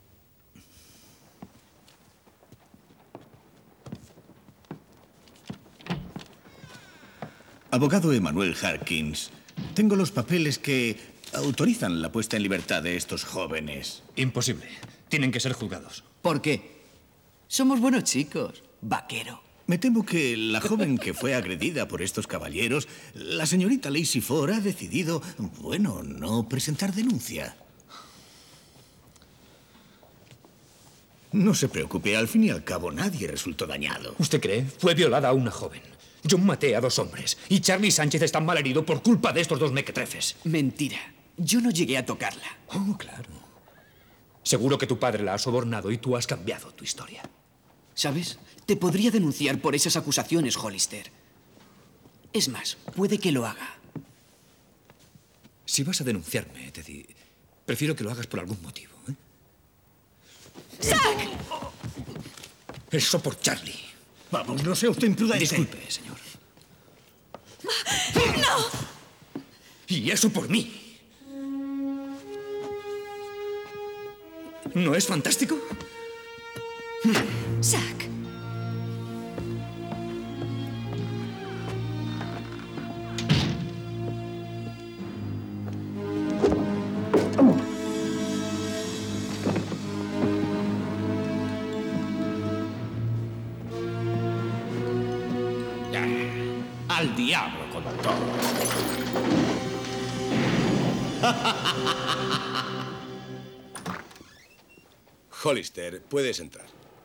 Abogado Emanuel Harkins, tengo los papeles que autorizan la puesta en libertad de estos jóvenes. Imposible. Tienen que ser juzgados. ¿Por qué? Somos buenos chicos, vaquero. Me temo que la joven que fue agredida por estos caballeros, la señorita Lacey Ford, ha decidido, bueno, no presentar denuncia. No se preocupe, al fin y al cabo nadie resultó dañado. ¿Usted cree? Fue violada a una joven. Yo maté a 2 hombres. Y Charlie Sánchez está malherido por culpa de estos 2 mequetrefes. Mentira. Yo no llegué a tocarla. Oh, claro. Seguro que tu padre la ha sobornado y tú has cambiado tu historia. ¿Sabes? Te podría denunciar por esas acusaciones, Hollister. Es más, puede que lo haga. Si vas a denunciarme, Teddy, prefiero que lo hagas por algún motivo, ¿eh? ¡Zack! Eso por Charlie. Vamos, no sea usted imprudente. Disculpe, señor. ¡No! Y eso por mí. ¿No es fantástico? Zack. Al diablo con todo. Hollister, puedes entrar.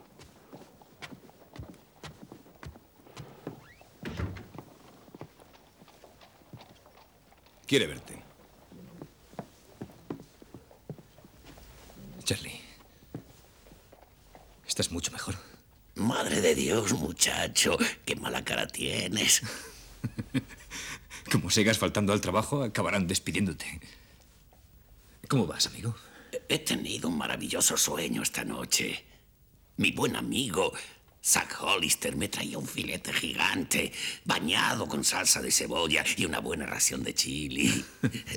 Quiere verte. Charlie, estás mucho mejor. Madre de Dios, muchacho, qué mala cara tienes. Como sigas faltando al trabajo, acabarán despidiéndote. ¿Cómo vas, amigo? He tenido un maravilloso sueño esta noche. Mi buen amigo, Zack Hollister, me traía un filete gigante, bañado con salsa de cebolla y una buena ración de chili.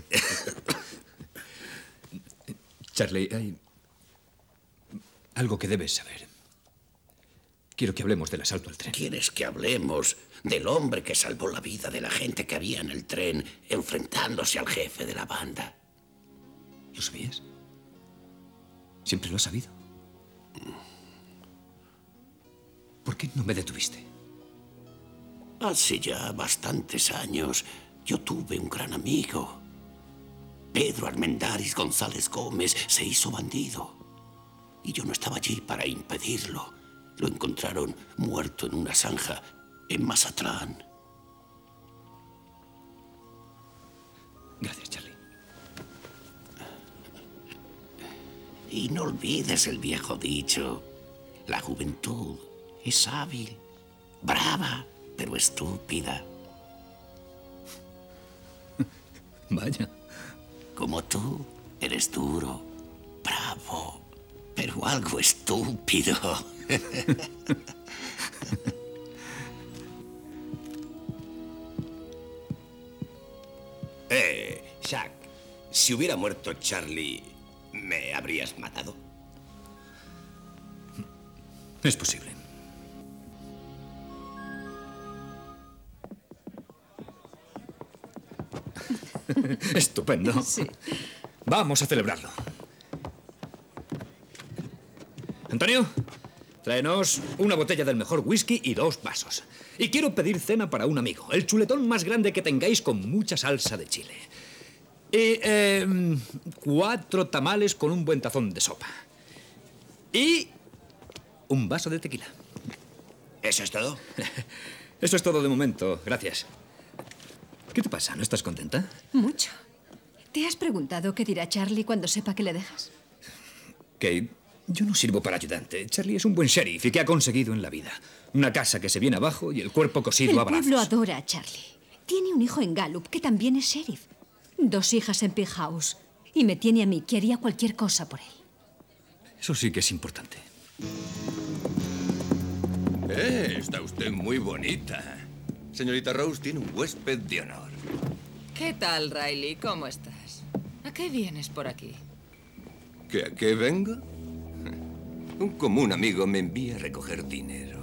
Charlie, hay algo que debes saber. Quiero que hablemos del asalto al tren. ¿Quieres que hablemos del hombre que salvó la vida de la gente que había en el tren enfrentándose al jefe de la banda? ¿Lo sabías? ¿Siempre lo has sabido? ¿Por qué no me detuviste? Hace ya bastantes años yo tuve un gran amigo. Pedro Armendáriz González Gómez se hizo bandido. Y yo no estaba allí para impedirlo. Lo encontraron muerto en una zanja en Mazatlán. Gracias, Charlie. Y no olvides el viejo dicho. La juventud es hábil, brava, pero estúpida. Vaya. Como tú, eres duro, bravo, pero algo estúpido. Zack, si hubiera muerto Charlie, ¿me habrías matado? Es posible. Estupendo. Sí. Vamos a celebrarlo. Antonio, tráenos una botella del mejor whisky y 2 vasos. Y quiero pedir cena para un amigo. El chuletón más grande que tengáis con mucha salsa de chile. Y 4 tamales con un buen tazón de sopa. Y un vaso de tequila. ¿Eso es todo? Eso es todo de momento, gracias. ¿Qué te pasa? ¿No estás contenta? Mucho. ¿Te has preguntado qué dirá Charlie cuando sepa que le dejas? Kate, yo no sirvo para ayudante. Charlie es un buen sheriff y ¿qué ha conseguido en la vida? Una casa que se viene abajo y el cuerpo cosido a balazos. El pueblo adora a Charlie. Tiene un hijo en Gallup que también es sheriff. 2 hijas en Pig House. Y me tiene a mí, que haría cualquier cosa por él. Eso sí que es importante. Está usted muy bonita. Señorita Rose tiene un huésped de honor. ¿Qué tal, Riley? ¿Cómo estás? ¿A qué vienes por aquí? ¿Que a qué vengo? Un común amigo me envía a recoger dinero.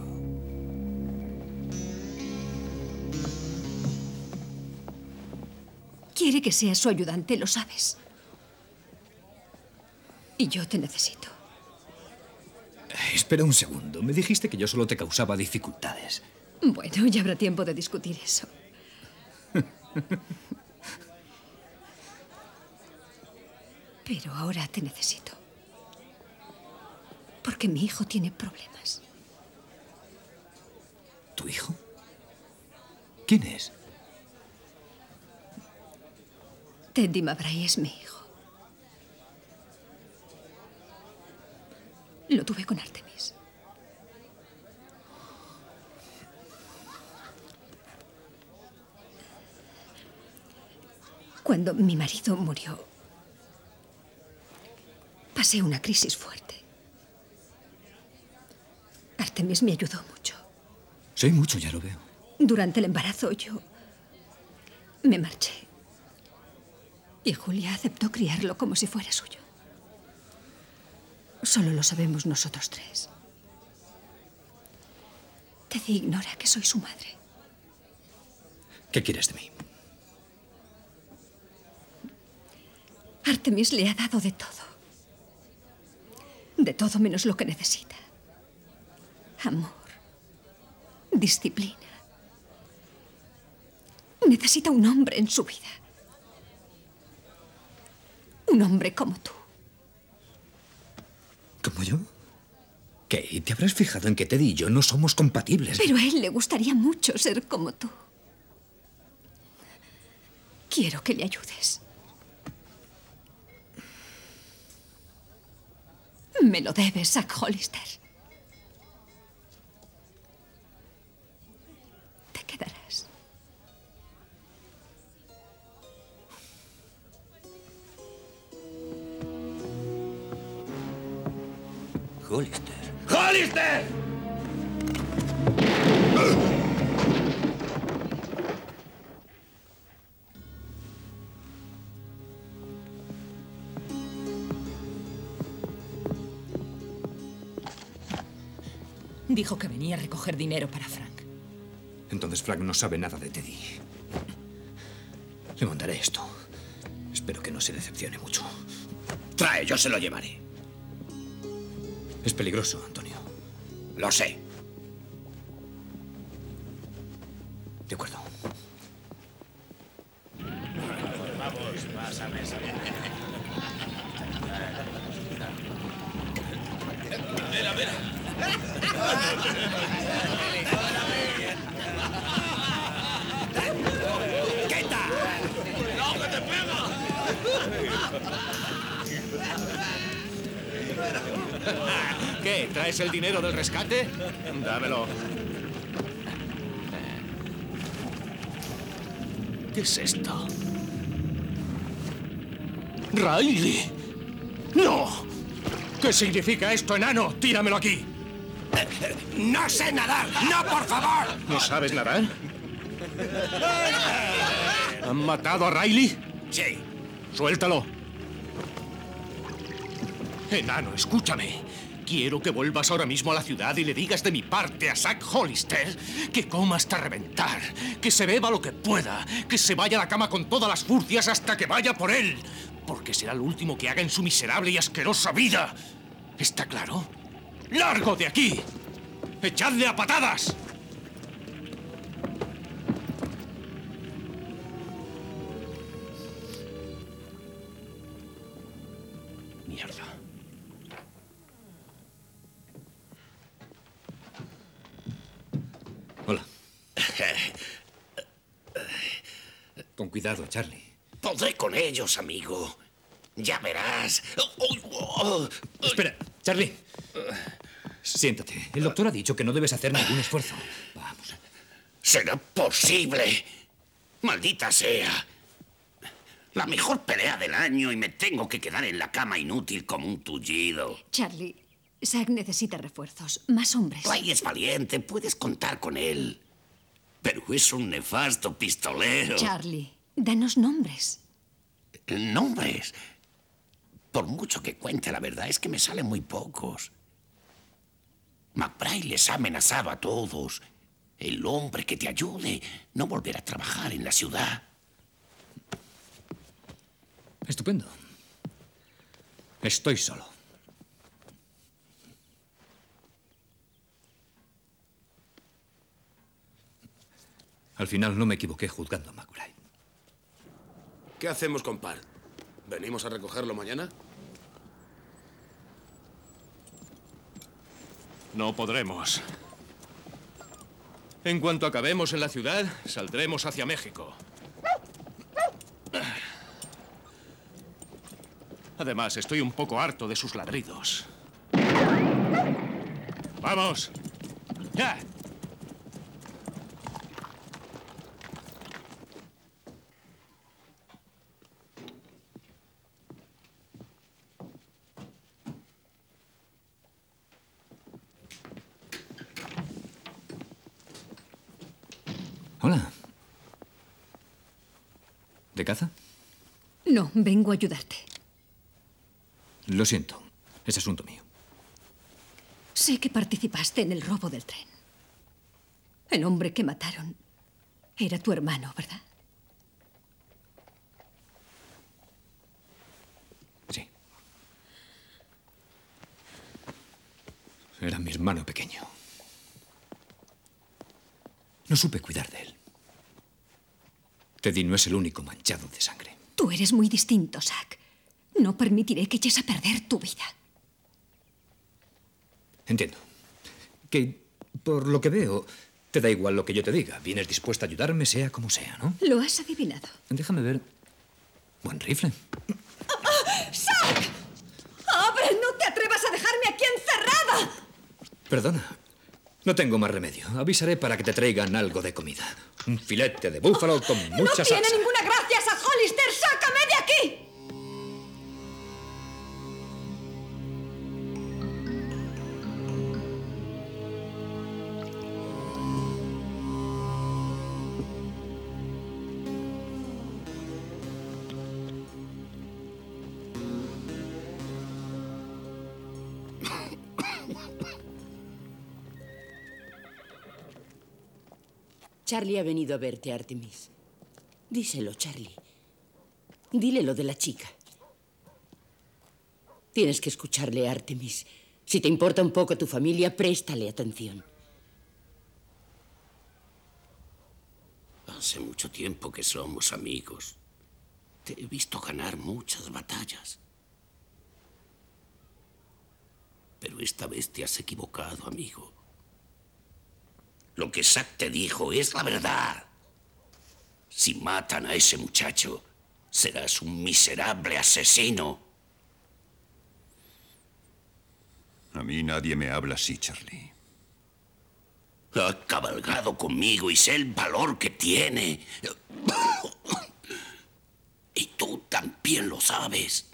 Quiere que seas su ayudante, lo sabes. Y yo te necesito. Espera un segundo. Me dijiste que yo solo te causaba dificultades. Bueno, ya habrá tiempo de discutir eso. Pero ahora te necesito. Porque mi hijo tiene problemas. ¿Tu hijo? ¿Quién es? Teddy Mabray es mi hijo. Lo tuve con Artemis. Cuando mi marido murió, pasé una crisis fuerte. Artemis me ayudó mucho. Soy mucho, ya lo veo. Durante el embarazo yo me marché. Y Julia aceptó criarlo como si fuera suyo. Solo lo sabemos nosotros tres. Teddy ignora que soy su madre. ¿Qué quieres de mí? Artemis le ha dado de todo. De todo menos lo que necesita. Amor. Disciplina. Necesita un hombre en su vida. Un hombre como tú. ¿Como yo? ¿Qué? ¿Te habrás fijado en que Teddy y yo no somos compatibles? Pero a él le gustaría mucho ser como tú. Quiero que le ayudes. Me lo debes, Zack Hollister. Te quedarás. Hollister. ¡Hollister! Dijo que venía a recoger dinero para Frank. Entonces Frank no sabe nada de Teddy. Le mandaré esto. Espero que no se decepcione mucho. Trae, yo se lo llevaré. Es peligroso, Antonio. Lo sé. De acuerdo. Vamos, pásame esa. Mira, mira. ¡Quita! ¡No, que te pega! ¿Qué? ¿Traes el dinero del rescate? Dámelo. ¿Qué es esto? ¡Riley! ¡No! ¿Qué significa esto, enano? ¡Tíramelo aquí! ¡No sé nadar! ¡No, por favor! ¿No sabes nadar? ¿Han matado a Riley? Sí. Suéltalo. Enano, escúchame. Quiero que vuelvas ahora mismo a la ciudad y le digas de mi parte a Zack Hollister que coma hasta reventar, que se beba lo que pueda, que se vaya a la cama con todas las furcias hasta que vaya por él, porque será lo último que haga en su miserable y asquerosa vida. ¿Está claro? ¡Largo de aquí! ¡Echadle a patadas! Mierda. Hola. Con cuidado, Charlie. Podré con ellos, amigo. Ya verás. Espera, Charlie. Siéntate. El doctor ha dicho que no debes hacer ningún esfuerzo. Vamos. ¿Será posible? Maldita sea. La mejor pelea del año y me tengo que quedar en la cama inútil como un tullido. Charlie, Zack necesita refuerzos. Más hombres. Ray es valiente, puedes contar con él. Pero es un nefasto pistolero. Charlie, danos nombres. ¿Nombres? Por mucho que cuente la verdad, es que me salen muy pocos. McBride les ha amenazado a todos. El hombre que te ayude no volverá a trabajar en la ciudad. Estupendo. Estoy solo. Al final no me equivoqué juzgando a McBride. ¿Qué hacemos con Park? ¿Venimos a recogerlo mañana? No podremos. En cuanto acabemos en la ciudad, saldremos hacia México. Además, estoy un poco harto de sus ladridos. ¡Vamos! ¡Ya! Hola. ¿De caza? No, vengo a ayudarte. Lo siento. Es asunto mío. Sé que participaste en el robo del tren. El hombre que mataron era tu hermano, ¿verdad? Sí. Era mi hermano pequeño. No supe cuidar de él. Teddy no es el único manchado de sangre. Tú eres muy distinto, Zack. No permitiré que eches a perder tu vida. Entiendo. Que, por lo que veo, te da igual lo que yo te diga. Vienes dispuesta a ayudarme, sea como sea, ¿no? Lo has adivinado. Déjame ver. Buen rifle. ¡Zack! ¡Abre! ¡No te atrevas a dejarme aquí encerrada! Perdona. No tengo más remedio. Avisaré para que te traigan algo de comida. Un filete de búfalo con mucha salsa. ¡No tiene ninguna gracia, Zack Hollister! ¡Sácame de aquí! Charlie ha venido a verte, Artemis. Díselo, Charlie. Dile lo de la chica. Tienes que escucharle, Artemis. Si te importa un poco tu familia, préstale atención. Hace mucho tiempo que somos amigos. Te he visto ganar muchas batallas. Pero esta vez te has equivocado, amigo. Lo que Zack te dijo es la verdad. Si matan a ese muchacho, serás un miserable asesino. A mí nadie me habla así, Charlie. Ha cabalgado conmigo y sé el valor que tiene. Y tú también lo sabes.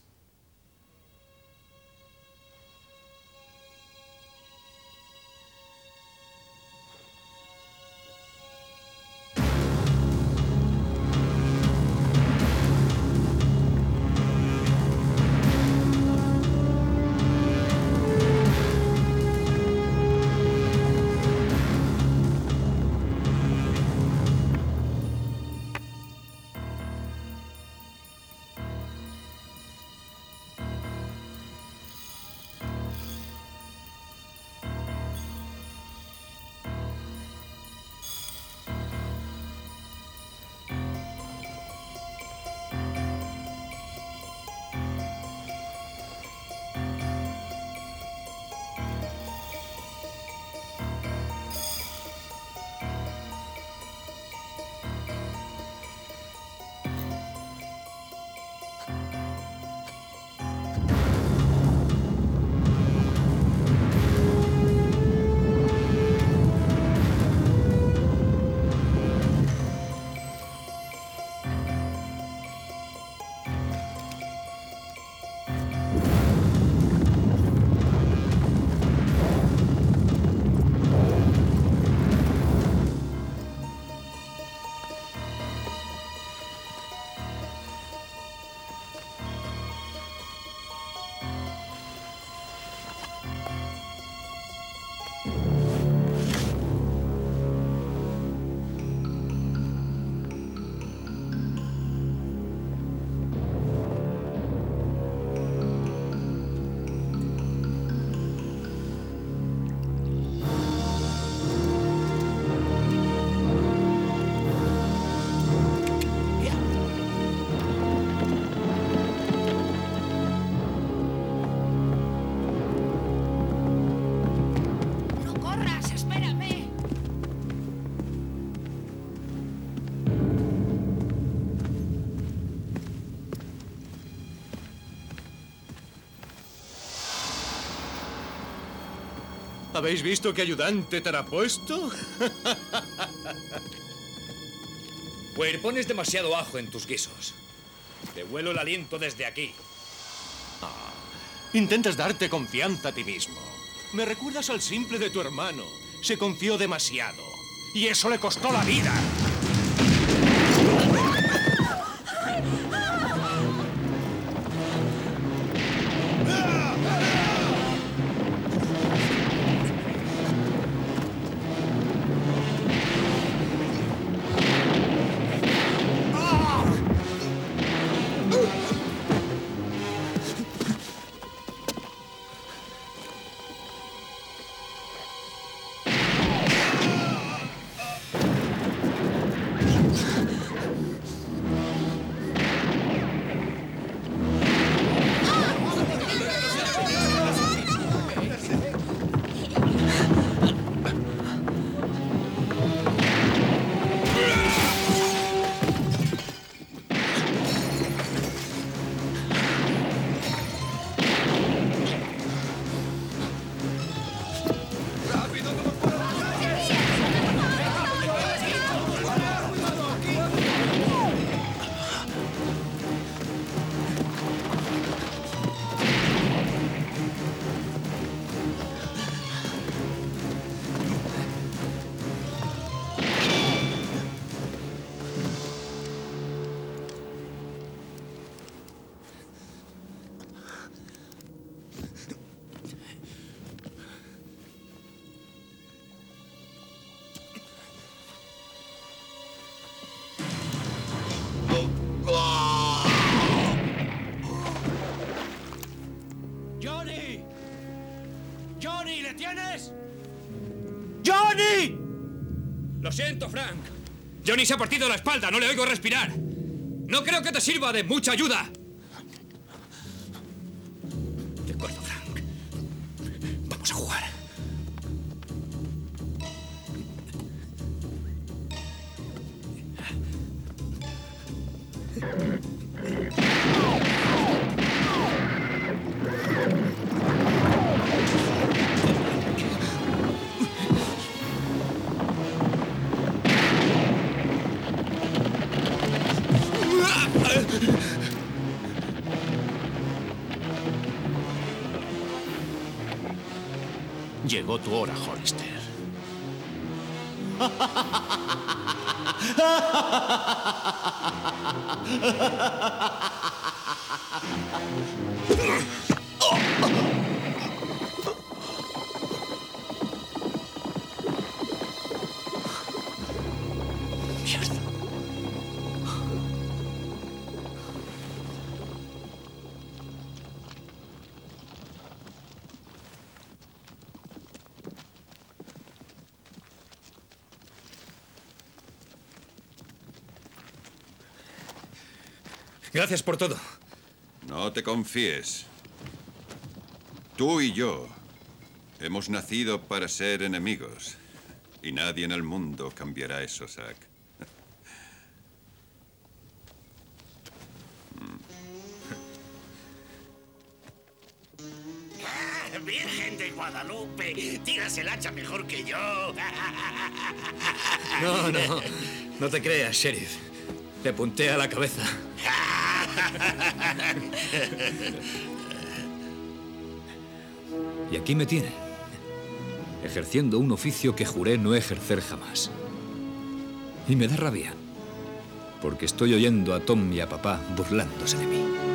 ¿Habéis visto qué ayudante tan apuesto? Weir, pones demasiado ajo en tus guisos. Te huelo el aliento desde aquí. Intentas darte confianza a ti mismo. Me recuerdas al simple de tu hermano. Se confió demasiado. Y eso le costó la vida. ¡Johnny! ¡Johnny! ¿Le tienes? ¡Johnny! Lo siento, Frank. Johnny se ha partido la espalda, no le oigo respirar. No creo que te sirva de mucha ayuda. De acuerdo, Frank. Vamos a jugar. Llegó tu hora, Hollister. Gracias por todo. No te confíes. Tú y yo hemos nacido para ser enemigos. Y nadie en el mundo cambiará eso, Zack. ¡Virgen de Guadalupe! ¡Tiras el hacha mejor que yo! No. No te creas, sheriff. Le punté a la cabeza. Y aquí me tiene, ejerciendo un oficio que juré no ejercer jamás. Y me da rabia, porque estoy oyendo a Tom y a papá burlándose de mí.